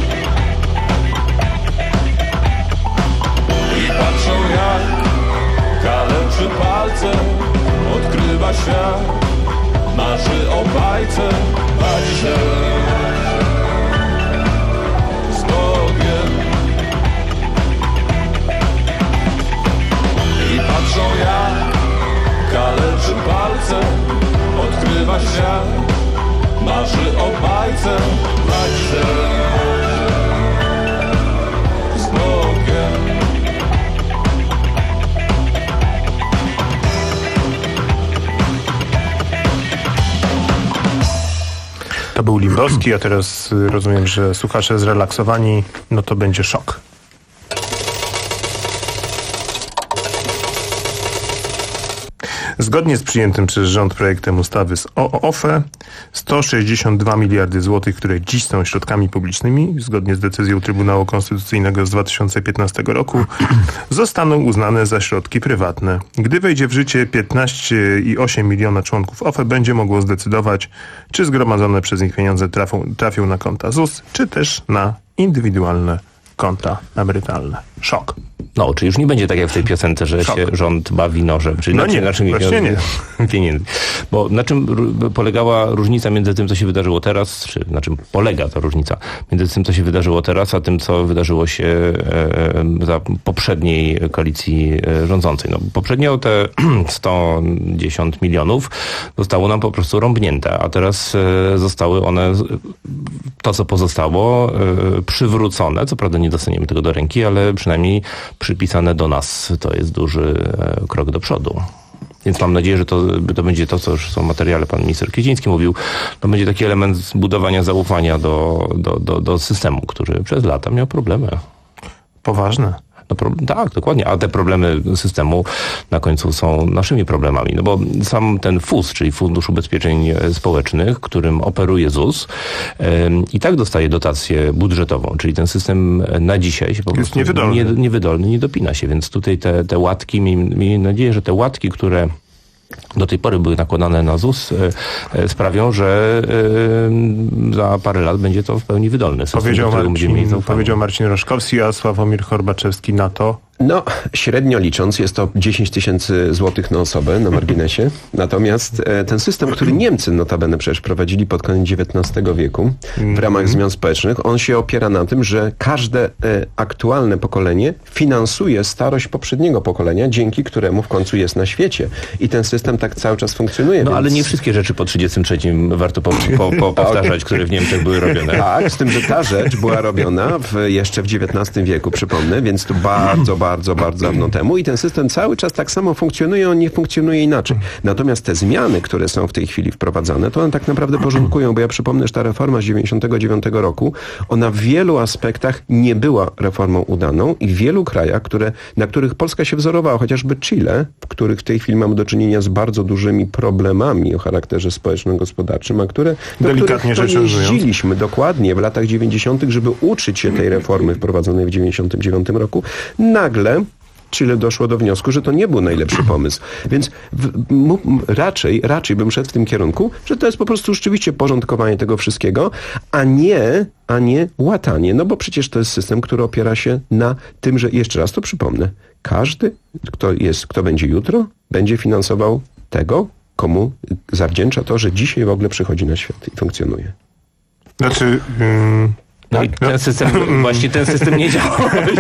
I patrzą jak kaleczy palce, odkrywa świat, marzy o bajce, bawi się z Bogiem. I patrzą jak kaleczy palce, odkrywa świat, marzy o bajce, bawi się z Bogiem. To był Limbowski, a teraz rozumiem, że słuchacze zrelaksowani, no to będzie szok. Zgodnie z przyjętym przez rząd projektem ustawy z o o fe sto sześćdziesiąt dwa miliardy złotych, które dziś są środkami publicznymi, zgodnie z decyzją Trybunału Konstytucyjnego z dwa tysiące piętnastego roku, zostaną uznane za środki prywatne. Gdy wejdzie w życie, piętnaście i osiem miliona członków o fe będzie mogło zdecydować, czy zgromadzone przez nich pieniądze trafią, trafią na konta Z U S, czy też na indywidualne konta emerytalne. Szok. No, czy już nie będzie tak jak w tej piosence, że Szok. się rząd bawi nożem. Czyli No na, nie, na czym właśnie nie. pieniędzy. Bo na czym r- polegała różnica między tym, co się wydarzyło teraz, czy na czym polega ta różnica między tym, co się wydarzyło teraz, a tym, co wydarzyło się e, za poprzedniej koalicji e, rządzącej. No, poprzednio te sto dziesięć milionów zostało nam po prostu rąbnięte, a teraz e, zostały one, to co pozostało, e, przywrócone. Co prawda nie dostaniemy tego do ręki, ale przynajmniej przypisane do nas. To jest duży e, krok do przodu. Więc mam nadzieję, że to, to będzie to, co już są materiale, pan minister Kwieciński mówił, to będzie taki element budowania zaufania do, do, do, do systemu, który przez lata miał problemy. Poważne. No, pro, tak, dokładnie. A te problemy systemu na końcu są naszymi problemami. No bo sam ten F U S, czyli Fundusz Ubezpieczeń Społecznych, którym operuje Z U S, yy, i tak dostaje dotację budżetową, czyli ten system na dzisiaj się po jest prostu niewydolny. Nie, niewydolny, nie dopina się. Więc tutaj te, te łatki, miejmy nadzieję, że te łatki, które do tej pory były nakładane na Z U S, e, e, sprawią, że e, za parę lat będzie to w pełni wydolny system, Powiedział do którego będziemy mieli Marcin, zaufanie. powiedział Marcin Roszkowski, a Sławomir Horbaczewski na to. No, średnio licząc jest to dziesięć tysięcy złotych na osobę na marginesie. Natomiast e, ten system, który Niemcy notabene przecież prowadzili pod koniec dziewiętnastego wieku w ramach zmian społecznych, on się opiera na tym, że każde e, aktualne pokolenie finansuje starość poprzedniego pokolenia, dzięki któremu w końcu jest na świecie. I ten system tak cały czas funkcjonuje. No więc... ale nie wszystkie rzeczy po trzydziestym trzecim warto po, po, po powtarzać, które w Niemczech były robione. Tak, z tym, że ta rzecz była robiona w, jeszcze w dziewiętnastym wieku, przypomnę, więc to bardzo, bardzo, bardzo dawno temu i ten system cały czas tak samo funkcjonuje, on nie funkcjonuje inaczej. Natomiast te zmiany, które są w tej chwili wprowadzane, to one tak naprawdę porządkują, bo ja przypomnę, że ta reforma z dziewięćdziesiątego dziewiątego roku, ona w wielu aspektach nie była reformą udaną i w wielu krajach, które, na których Polska się wzorowała, chociażby Chile, w których w tej chwili mamy do czynienia z bardzo dużymi problemami o charakterze społeczno-gospodarczym, a które, do Delikatnie których to rzecz ujmując. jeździliśmy dokładnie w latach dziewięćdziesiątych, żeby uczyć się tej reformy wprowadzonej w dziewięćdziesiątym dziewiątym roku. Nagle Chile doszło do wniosku, że to nie był najlepszy pomysł. Więc w, m, raczej, raczej bym szedł w tym kierunku, że to jest po prostu rzeczywiście porządkowanie tego wszystkiego, a nie, a nie łatanie. No bo przecież to jest system, który opiera się na tym, że, jeszcze raz to przypomnę, każdy, kto jest, kto będzie jutro, będzie finansował tego, komu zawdzięcza to, że dzisiaj w ogóle przychodzi na świat i funkcjonuje. Znaczy... Ym... No i ten system, właśnie ten system nie działa.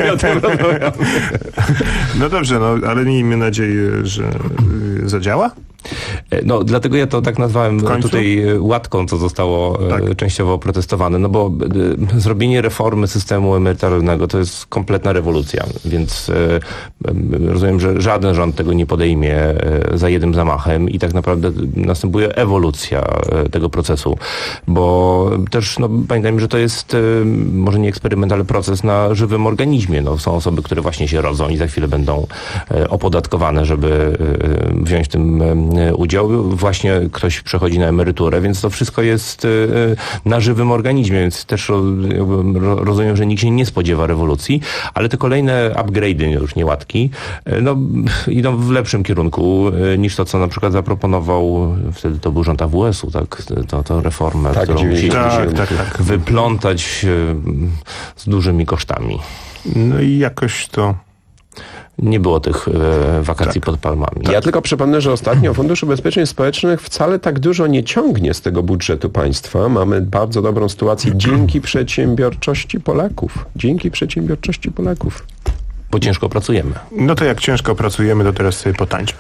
No dobrze, no, ale miejmy nadzieję, że y, zadziała. No, dlatego ja to tak nazwałem tutaj łatką, co zostało tak. częściowo oprotestowane, no bo y, zrobienie reformy systemu emerytalnego to jest kompletna rewolucja, więc y, y, rozumiem, że żaden rząd tego nie podejmie y, za jednym zamachem i tak naprawdę następuje ewolucja y, tego procesu, bo też no, pamiętajmy, że to jest y, może nie eksperyment, ale proces na żywym organizmie. No, są osoby, które właśnie się rodzą i za chwilę będą y, opodatkowane, żeby y, wziąć w tym y, udział. Właśnie ktoś przechodzi na emeryturę, więc to wszystko jest na żywym organizmie, więc też rozumiem, że nikt się nie spodziewa rewolucji, ale te kolejne upgrade'y, już nie łatki, no, idą w lepszym kierunku niż to, co na przykład zaproponował, wtedy to był rząd A W S-u, tak, to, to reformę, tak, którą musieliśmy tak, tak, tak. wyplątać z dużymi kosztami. No i jakoś to... Nie było tych e, wakacji tak. pod palmami. Ja tylko przypomnę, że ostatnio Fundusz Ubezpieczeń Społecznych wcale tak dużo nie ciągnie z tego budżetu państwa. Mamy bardzo dobrą sytuację dzięki przedsiębiorczości Polaków. Dzięki przedsiębiorczości Polaków. Bo ciężko pracujemy. No to jak ciężko pracujemy, to teraz sobie potańczmy.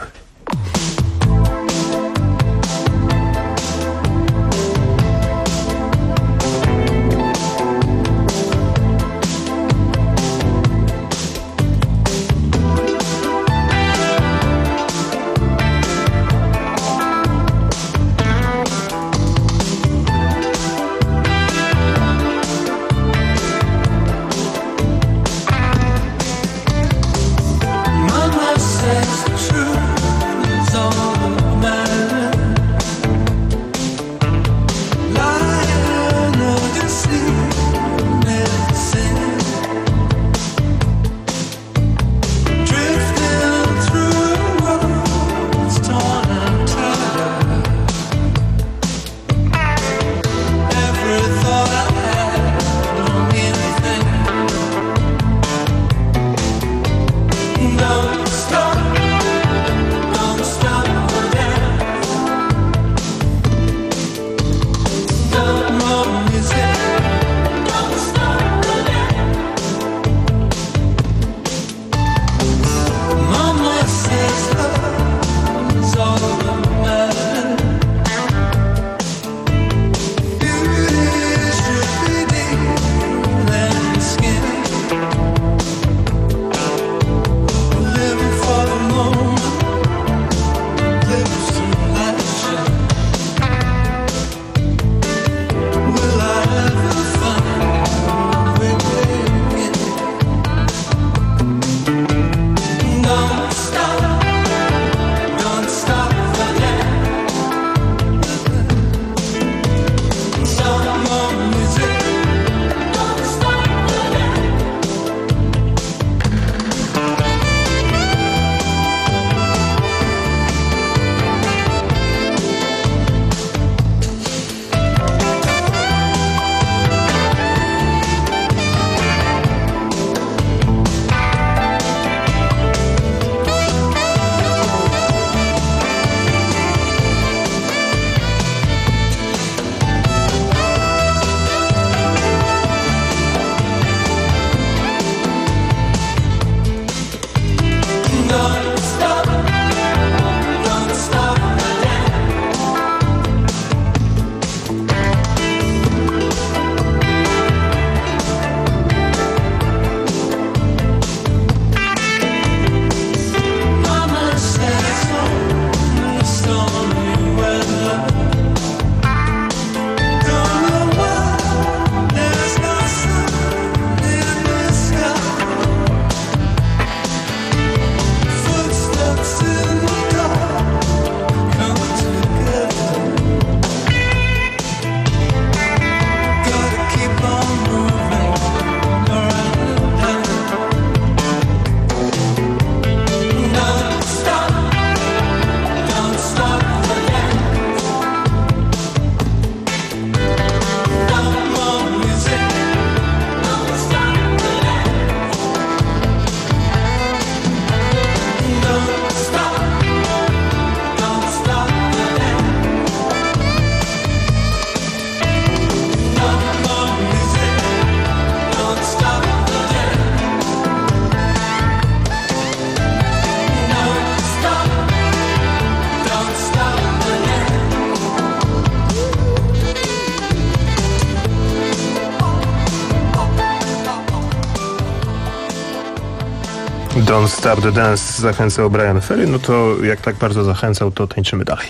True. Don't Stop the Dance zachęcał Brian Ferry, no to jak tak bardzo zachęcał, to tańczymy dalej.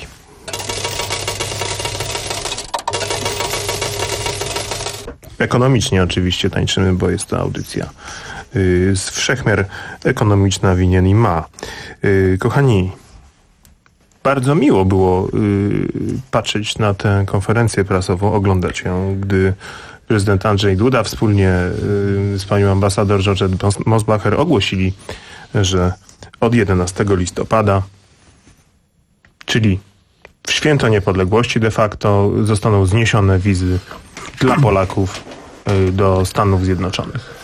Ekonomicznie oczywiście tańczymy, bo jest to audycja yy, z wszechmiar ekonomiczna winien i ma. Yy, kochani, bardzo miło było yy, patrzeć na tę konferencję prasową, oglądać ją, gdy prezydent Andrzej Duda wspólnie yy, z panią ambasador Georgette Mosbacher ogłosili, że od jedenastego listopada, czyli w święto niepodległości de facto, zostaną zniesione wizy dla Polaków yy, do Stanów Zjednoczonych.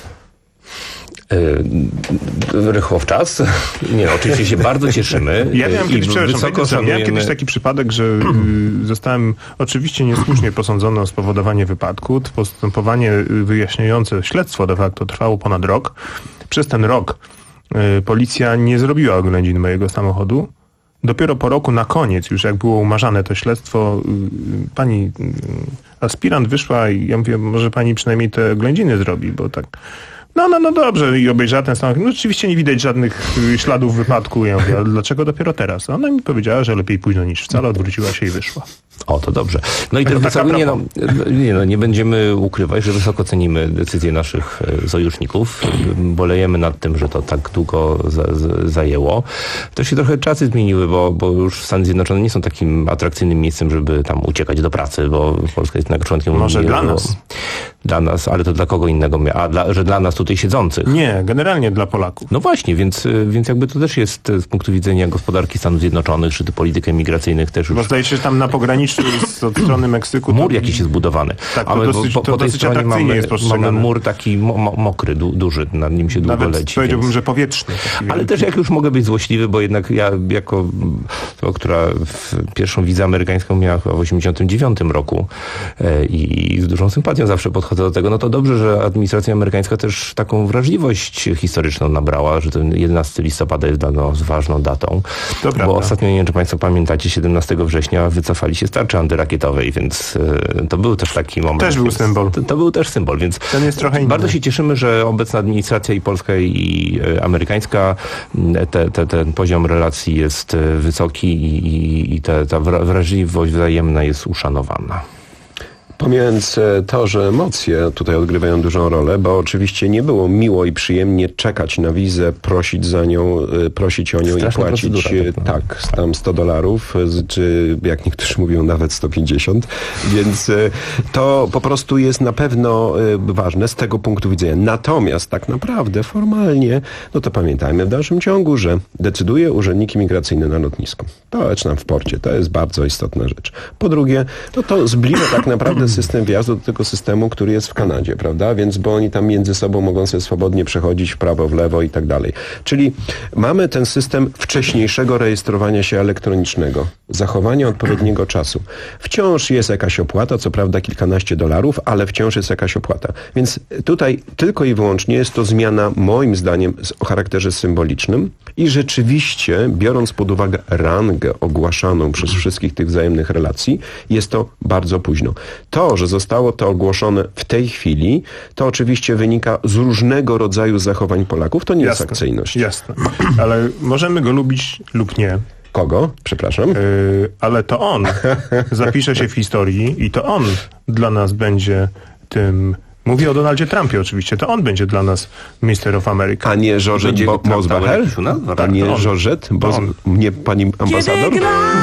Rychło w czas. Nie, oczywiście się bardzo cieszymy. Ja miałem kiedyś, wysoko ja miałem kiedyś taki przypadek, że y, zostałem oczywiście niesłusznie posądzony o spowodowanie wypadku. Postępowanie wyjaśniające śledztwo de facto trwało ponad rok. Przez ten rok y, policja nie zrobiła oględzin mojego samochodu. Dopiero po roku na koniec, już jak było umarzane to śledztwo, y, pani y, aspirant wyszła i ja mówię, może pani przynajmniej te oględziny zrobi, bo tak... No, no, no dobrze, i obejrzała ten samochód. No rzeczywiście nie widać żadnych y, śladów wypadku. Ja mówię, a dlaczego dopiero teraz? Ona mi powiedziała, że lepiej późno niż wcale, odwróciła się i wyszła. O, to dobrze. No i też wysoko, nie, no, nie, no, nie będziemy ukrywać, że wysoko cenimy decyzje naszych sojuszników. Bolejemy nad tym, że to tak długo za, za, zajęło. Też się trochę czasy zmieniły, bo, bo już Stany Zjednoczone nie są takim atrakcyjnym miejscem, żeby tam uciekać do pracy, bo Polska jest jednak członkiem Może Unii. dla nas. Dla nas, ale to dla kogo innego? A dla, że dla nas tutaj siedzących? Nie, generalnie dla Polaków. No właśnie, więc, więc jakby to też jest z punktu widzenia gospodarki Stanów Zjednoczonych, czy polityki migracyjnych też już... Bo zdaje się, że tam na pograniczu jest od strony Meksyku... Mur jakiś jest budowany. Tak, to a my, dosyć, po, to po tej dosyć stronie mamy, jest mamy mur taki mo, mo, mokry, du, duży, nad nim się długo Nawet leci. powiedziałbym, więc... że powietrzny. Ale też jak już mogę być złośliwy, bo jednak ja jako to, która pierwszą wizę amerykańską miała chyba w osiemdziesiątym dziewiątym roku e, i, i z dużą sympatią zawsze podchodzę do tego, no to dobrze, że administracja amerykańska też taką wrażliwość historyczną nabrała, że ten jedenastego listopada jest dla nas ważną datą. To bo prawda. Ostatnio, nie wiem, czy państwo pamiętacie, siedemnastego września wycofali się z tarczy antyrakietowej, więc e, to był też taki moment. Też był więc, symbol. To, to był też symbol, więc ten jest trochę inny. Bardzo się cieszymy, że obecna administracja i polska i e, amerykańska te, te, ten poziom relacji jest wysoki i, i, i te, ta wrażliwość wzajemna jest uszanowana. Pomijając to, że emocje tutaj odgrywają dużą rolę, bo oczywiście nie było miło i przyjemnie czekać na wizę, prosić za nią, prosić o nią Straszna i płacić tak, tam sto dolarów, czy jak niektórzy mówią nawet sto pięćdziesiąt, więc to po prostu jest na pewno ważne z tego punktu widzenia. Natomiast tak naprawdę formalnie, no to pamiętajmy w dalszym ciągu, że decyduje urzędnik imigracyjny na lotnisku. To czy tam w porcie, to jest bardzo istotna rzecz. Po drugie, no to zbliża tak naprawdę system wjazdu do tego systemu, który jest w Kanadzie, prawda? Więc bo oni tam między sobą mogą sobie swobodnie przechodzić w prawo, w lewo i tak dalej. Czyli mamy ten system wcześniejszego rejestrowania się elektronicznego, zachowania odpowiedniego czasu. Wciąż jest jakaś opłata, co prawda kilkanaście dolarów, ale wciąż jest jakaś opłata. Więc tutaj tylko i wyłącznie jest to zmiana, moim zdaniem, o charakterze symbolicznym i rzeczywiście, biorąc pod uwagę rangę ogłaszaną przez wszystkich tych wzajemnych relacji, jest to bardzo późno. To, że zostało to ogłoszone w tej chwili, to oczywiście wynika z różnego rodzaju zachowań Polaków. To nie jasne, jest akcyjność. Jasne, ale możemy go lubić lub nie. Kogo? Przepraszam. Yy, ale to on zapisze się w historii i to on dla nas będzie tym... Mówię o Donaldzie Trumpie oczywiście. To on będzie dla nas mister of America. A nie Georgette Bo- Mosbacher? A nie Georgette? Bo nie pani ambasador? Kiedy gra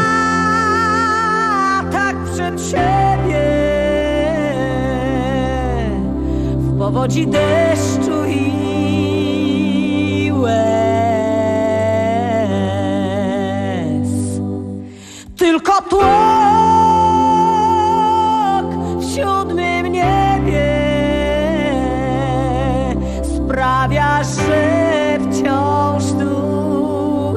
tak przed siebie w powodzi deszczu i łez, tylko tłok w siódmym niebie sprawia, że wciąż tu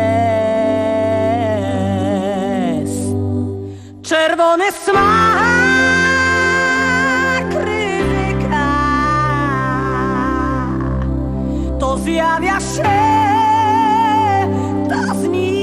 jest czerwony smak ryzyka. To zjawia się, to znika.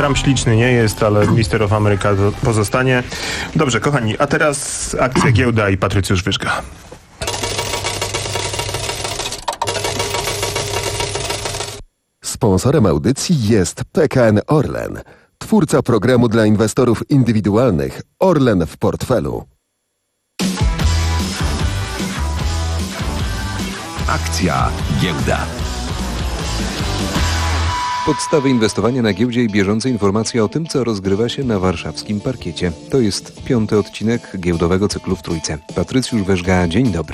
Trump śliczny nie jest, ale Mister of America pozostanie. Dobrze, kochani, a teraz akcja giełda i Patrycjusz Wyżga. Sponsorem audycji jest P K N Orlen, twórca programu dla inwestorów indywidualnych Orlen w portfelu. Akcja giełda. Podstawy inwestowania na giełdzie i bieżące informacje o tym, co rozgrywa się na warszawskim parkiecie. To jest piąty odcinek giełdowego cyklu w Trójce. Patrycjusz Wyżga, dzień dobry.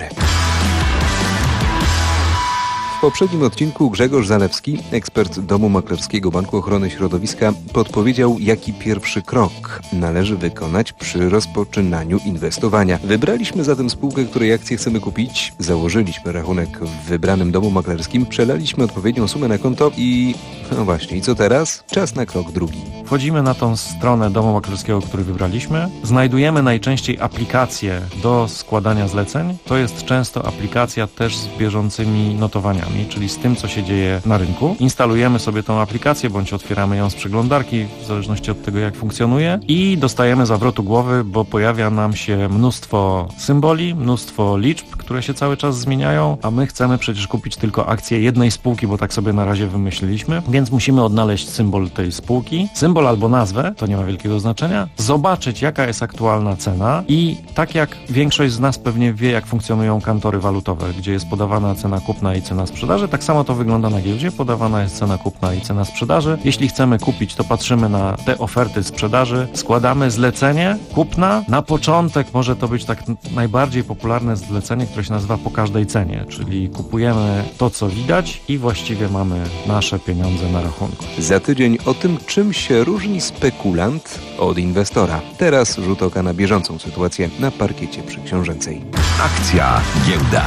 W poprzednim odcinku Grzegorz Zalewski, ekspert Domu Maklerskiego Banku Ochrony Środowiska, podpowiedział, jaki pierwszy krok należy wykonać przy rozpoczynaniu inwestowania. Wybraliśmy zatem spółkę, której akcje chcemy kupić, założyliśmy rachunek w wybranym domu maklerskim, przelaliśmy odpowiednią sumę na konto i... no właśnie, i co teraz? Czas na krok drugi. Wchodzimy na tą stronę domu maklerskiego, który wybraliśmy. Znajdujemy najczęściej aplikację do składania zleceń. To jest często aplikacja też z bieżącymi notowaniami, czyli z tym, co się dzieje na rynku. Instalujemy sobie tą aplikację, bądź otwieramy ją z przeglądarki, w zależności od tego, jak funkcjonuje, i dostajemy zawrotu głowy, bo pojawia nam się mnóstwo symboli, mnóstwo liczb, które się cały czas zmieniają, a my chcemy przecież kupić tylko akcję jednej spółki, bo tak sobie na razie wymyśliliśmy, więc musimy odnaleźć symbol tej spółki, symbol albo nazwę, to nie ma wielkiego znaczenia, zobaczyć, jaka jest aktualna cena i tak jak większość z nas pewnie wie, jak funkcjonują kantory walutowe, gdzie jest podawana cena kupna i cena sprzedaży, tak samo to wygląda na giełdzie, podawana jest cena kupna i cena sprzedaży. Jeśli chcemy kupić, to patrzymy na te oferty sprzedaży, składamy zlecenie kupna. Na początek może to być tak najbardziej popularne zlecenie, które się nazywa po każdej cenie, czyli kupujemy to, co widać i właściwie mamy nasze pieniądze na rachunku. Za tydzień o tym, czym się różni spekulant od inwestora. Teraz rzut oka na bieżącą sytuację na parkiecie przyksiążęcej. Akcja giełda.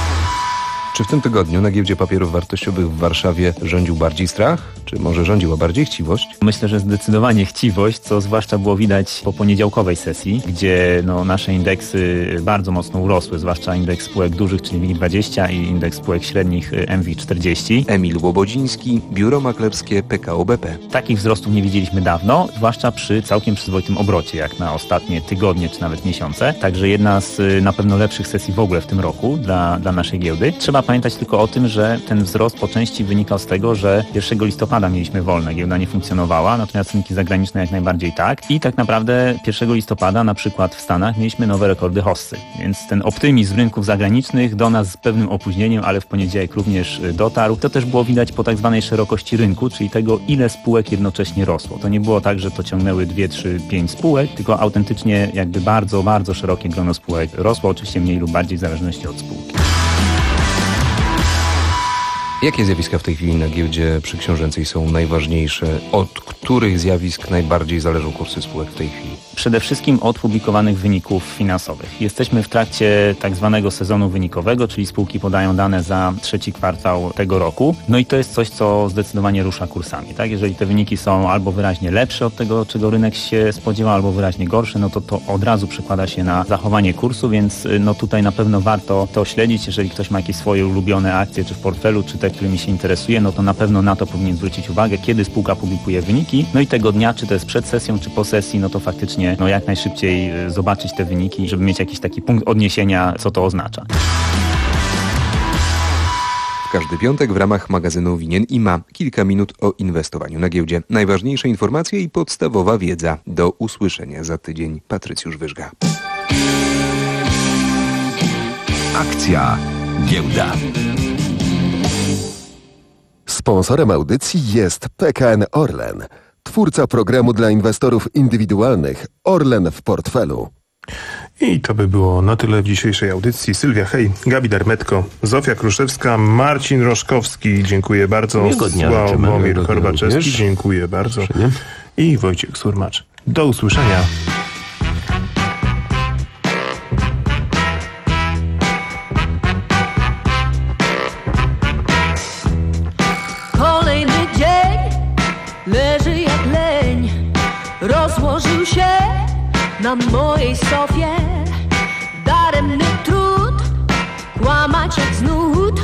Czy w tym tygodniu na giełdzie papierów wartościowych w Warszawie rządził bardziej strach? Czy może rządziła bardziej chciwość? Myślę, że zdecydowanie chciwość, co zwłaszcza było widać po poniedziałkowej sesji, gdzie no, nasze indeksy bardzo mocno urosły, zwłaszcza indeks spółek dużych, czyli WIG dwadzieścia i indeks spółek średnich M W czterdzieści. Emil Łobodziński, Biuro Maklerskie P K O B P. Takich wzrostów nie widzieliśmy dawno, zwłaszcza przy całkiem przyzwoitym obrocie, jak na ostatnie tygodnie czy nawet miesiące. Także jedna z na pewno lepszych sesji w ogóle w tym roku dla, dla naszej giełdy. Trzeba pamiętać tylko o tym, że ten wzrost po części wynikał z tego, że pierwszego listopada mieliśmy wolne, giełda nie funkcjonowała, natomiast rynki zagraniczne jak najbardziej tak. I tak naprawdę pierwszego listopada na przykład w Stanach mieliśmy nowe rekordy hossy. Więc ten optymizm rynków zagranicznych do nas z pewnym opóźnieniem, ale w poniedziałek również dotarł. To też było widać po tak zwanej szerokości rynku, czyli tego, ile spółek jednocześnie rosło. To nie było tak, że to ciągnęły dwie, trzy, pięć spółek, tylko autentycznie jakby bardzo, bardzo szerokie grono spółek rosło, oczywiście mniej lub bardziej w zależności od spółki. Jakie zjawiska w tej chwili na giełdzie przyksiążęcej są najważniejsze? Od których zjawisk najbardziej zależą kursy spółek w tej chwili? Przede wszystkim od publikowanych wyników finansowych. Jesteśmy w trakcie tak zwanego sezonu wynikowego, czyli spółki podają dane za trzeci kwartał tego roku. No i to jest coś, co zdecydowanie rusza kursami. Tak? Jeżeli te wyniki są albo wyraźnie lepsze od tego, czego rynek się spodziewał, albo wyraźnie gorsze, no to to od razu przekłada się na zachowanie kursu, więc no tutaj na pewno warto to śledzić. Jeżeli ktoś ma jakieś swoje ulubione akcje, czy w portfelu, czy te, którymi się interesuje, no to na pewno na to powinien zwrócić uwagę, kiedy spółka publikuje wyniki. No i tego dnia, czy to jest przed sesją, czy po sesji, no to faktycznie no jak najszybciej zobaczyć te wyniki, żeby mieć jakiś taki punkt odniesienia, co to oznacza. W każdy piątek w ramach magazynu Winien i Ma kilka minut o inwestowaniu na giełdzie. Najważniejsze informacje i podstawowa wiedza. Do usłyszenia za tydzień. Patrycjusz Wyżga. Akcja giełda. Sponsorem audycji jest P K N Orlen, twórca programu dla inwestorów indywidualnych Orlen w portfelu. I to by było na tyle w dzisiejszej audycji. Sylwia Hej, Gabi Darmetko, Zofia Kruszewska, Marcin Roszkowski, dziękuję bardzo. Sławomir Korbaczewski, dziękuję bardzo. I Wojciech Surmacz. Do usłyszenia. Kolejny dzień leży jak leń, rozłożył się na mojej sofie. Daremny trud, kłamać jak znud,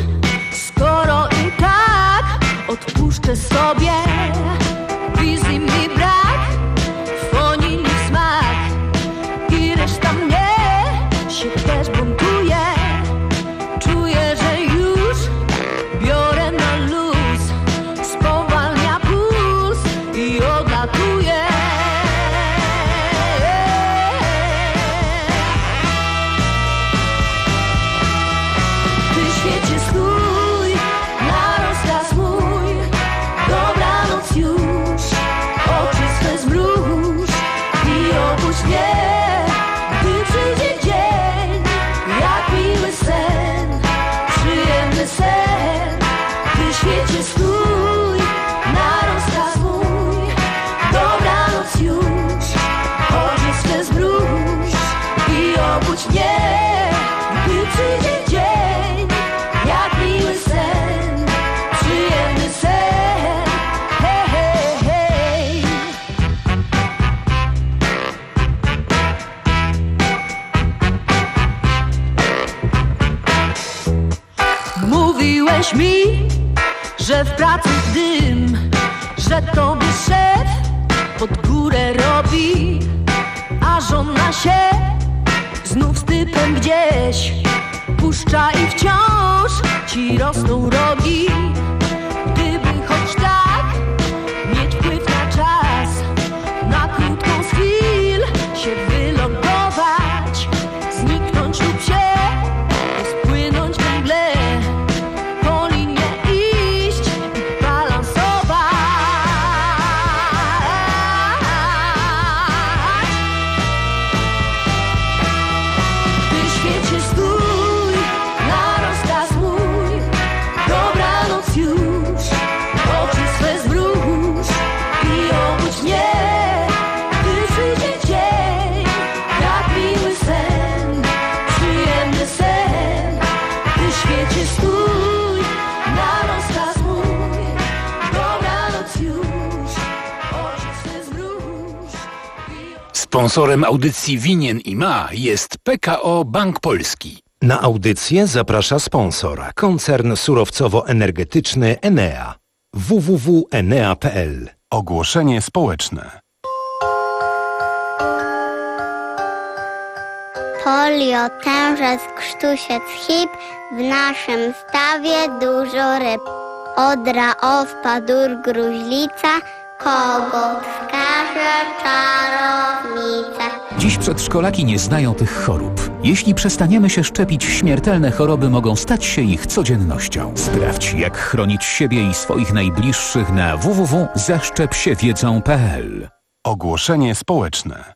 skoro i tak odpuszczę sobie. Wizji mi brak. Mówiłeś mi, że w pracy dym, że tobie szef pod górę robi, a żona się znów z typem gdzieś puszcza i wciąż ci rosną rogi. Gdyby choć tak mieć wpływ na czas, na krótką z chwil się wylogować, zniknąć lub się spłynąć we mgle, po linie iść i balansować. Ty świecie stój, na rozkaz mój, dobranoc już, oczy swe zmruż i obudź mnie, gdy przyjdzie dzień, jak miły sen, przyjemny sen. Ty świecie stój, na rozkaz mój, dobranoc już, oczy swe zmruż. Sponsorem audycji Winien i Ma jest P K O Bank Polski. Na audycję zaprasza sponsor, koncern surowcowo-energetyczny Enea. w w w kropka enea kropka p l. Ogłoszenie społeczne. Polio, tężec, krztusiec, hip, w naszym stawie dużo ryb. Odra, ospa, dur, gruźlica, kogo wskaże czarownica. Dziś przedszkolaki nie znają tych chorób. Jeśli przestaniemy się szczepić, śmiertelne choroby mogą stać się ich codziennością. Sprawdź, jak chronić siebie i swoich najbliższych na w w w kropka zaszczep się wiedzą kropka p l. Ogłoszenie społeczne.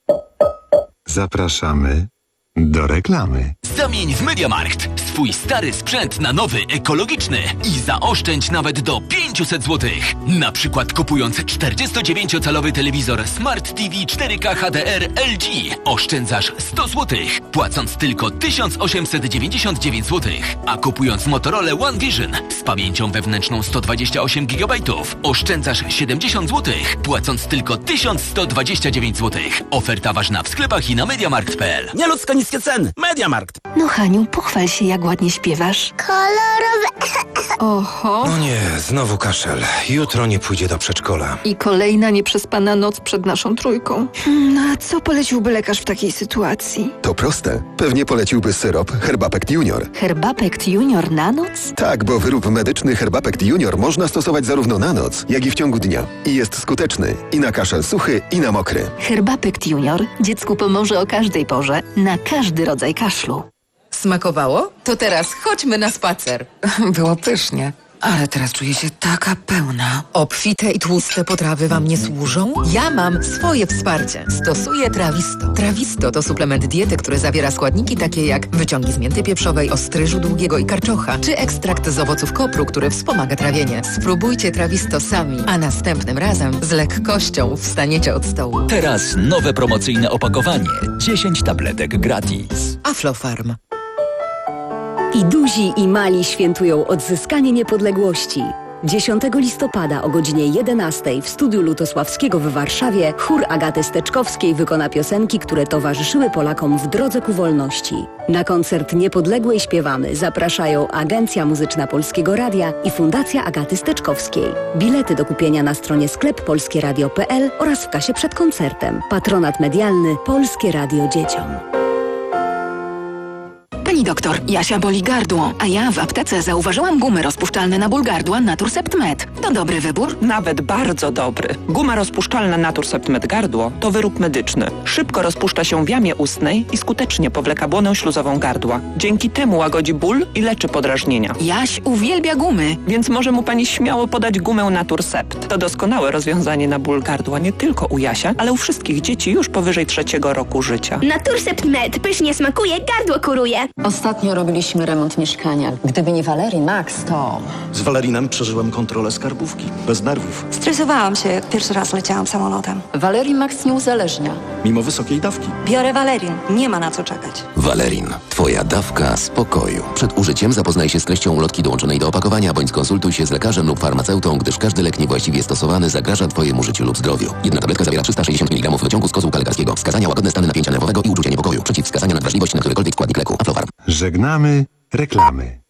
Zapraszamy do reklamy. Zamień w MediaMarkt swój stary sprzęt na nowy, ekologiczny i zaoszczędź nawet do pięćset złotych. Na przykład kupując czterdziestodziewięciocalowy telewizor Smart T V cztery K H D R L G oszczędzasz sto złotych, płacąc tylko tysiąc osiemset dziewięćdziesiąt dziewięć złotych. A kupując Motorola One Vision z pamięcią wewnętrzną sto dwadzieścia osiem gigabajtów oszczędzasz siedemdziesiąt złotych, płacąc tylko tysiąc sto dwadzieścia dziewięć złotych. Oferta ważna w sklepach i na mediamarkt kropka p l. Nieludzko niskie ceny. MediaMarkt. No Haniu, pochwal się, jak ładnie śpiewasz. Kolorowe. Oho. No nie, znowu kaszel. Jutro nie pójdzie do przedszkola. I kolejna nieprzespana noc przed naszą trójką. No a co poleciłby lekarz w takiej sytuacji? To proste. Pewnie poleciłby syrop Herbapekt Junior. Herbapekt Junior na noc? Tak, bo wyrób medyczny Herbapekt Junior można stosować zarówno na noc, jak i w ciągu dnia. I jest skuteczny i na kaszel suchy, i na mokry. Herbapekt Junior dziecku pomoże o każdej porze, na każdy rodzaj kaszlu. Smakowało? To teraz chodźmy na spacer. Było pysznie. Ale teraz czuję się taka pełna. Obfite i tłuste potrawy wam nie służą? Ja mam swoje wsparcie. Stosuję Trawisto. Trawisto to suplement diety, który zawiera składniki takie jak wyciągi z mięty pieprzowej, ostryżu długiego i karczocha, czy ekstrakt z owoców kopru, który wspomaga trawienie. Spróbujcie Trawisto sami, a następnym razem z lekkością wstaniecie od stołu. Teraz nowe promocyjne opakowanie. dziesięć tabletek gratis. Aflofarm. I duzi, i mali świętują odzyskanie niepodległości. dziesiątego listopada o godzinie jedenastej w studiu Lutosławskiego w Warszawie chór Agaty Steczkowskiej wykona piosenki, które towarzyszyły Polakom w drodze ku wolności. Na koncert Niepodległej śpiewamy zapraszają Agencja Muzyczna Polskiego Radia i Fundacja Agaty Steczkowskiej. Bilety do kupienia na stronie sklep polskieradio kropka p l oraz w kasie przed koncertem. Patronat medialny Polskie Radio Dzieciom. Pani doktor, Jasia boli gardło, a ja w aptece zauważyłam gumy rozpuszczalne na ból gardła Naturcept Med. To dobry wybór? Nawet bardzo dobry. Guma rozpuszczalna Naturcept Med gardło to wyrób medyczny. Szybko rozpuszcza się w jamie ustnej i skutecznie powleka błonę śluzową gardła. Dzięki temu łagodzi ból i leczy podrażnienia. Jaś uwielbia gumy. Więc może mu pani śmiało podać gumę Naturcept. To doskonałe rozwiązanie na ból gardła nie tylko u Jasia, ale u wszystkich dzieci już powyżej trzeciego roku życia. Naturcept Med pysznie smakuje, gardło kuruje. Ostatnio robiliśmy remont mieszkania. Gdyby nie Valerii Max, to... Z Valerinem przeżyłem kontrolę skarbówki. Bez nerwów. Stresowałam się, jak pierwszy raz leciałam samolotem. Valerii Max nie uzależnia. Mimo wysokiej dawki. Biorę Valerin. Nie ma na co czekać. Valerin. Twoja dawka spokoju. Przed użyciem zapoznaj się z treścią ulotki dołączonej do opakowania, bądź skonsultuj się z lekarzem lub farmaceutą, gdyż każdy lek niewłaściwie stosowany zagraża Twojemu życiu lub zdrowiu. Jedna tabletka zawiera trzysta sześćdziesiąt miligramów wyciągu z kozłka lekarskiego. Wskazania: łagodne stany napięcia nerwowego i uczucia niepokoju. Przeciwwskazania na wrażliwość na którykolwiek składnik leku. Aflofarm. Żegnamy reklamy.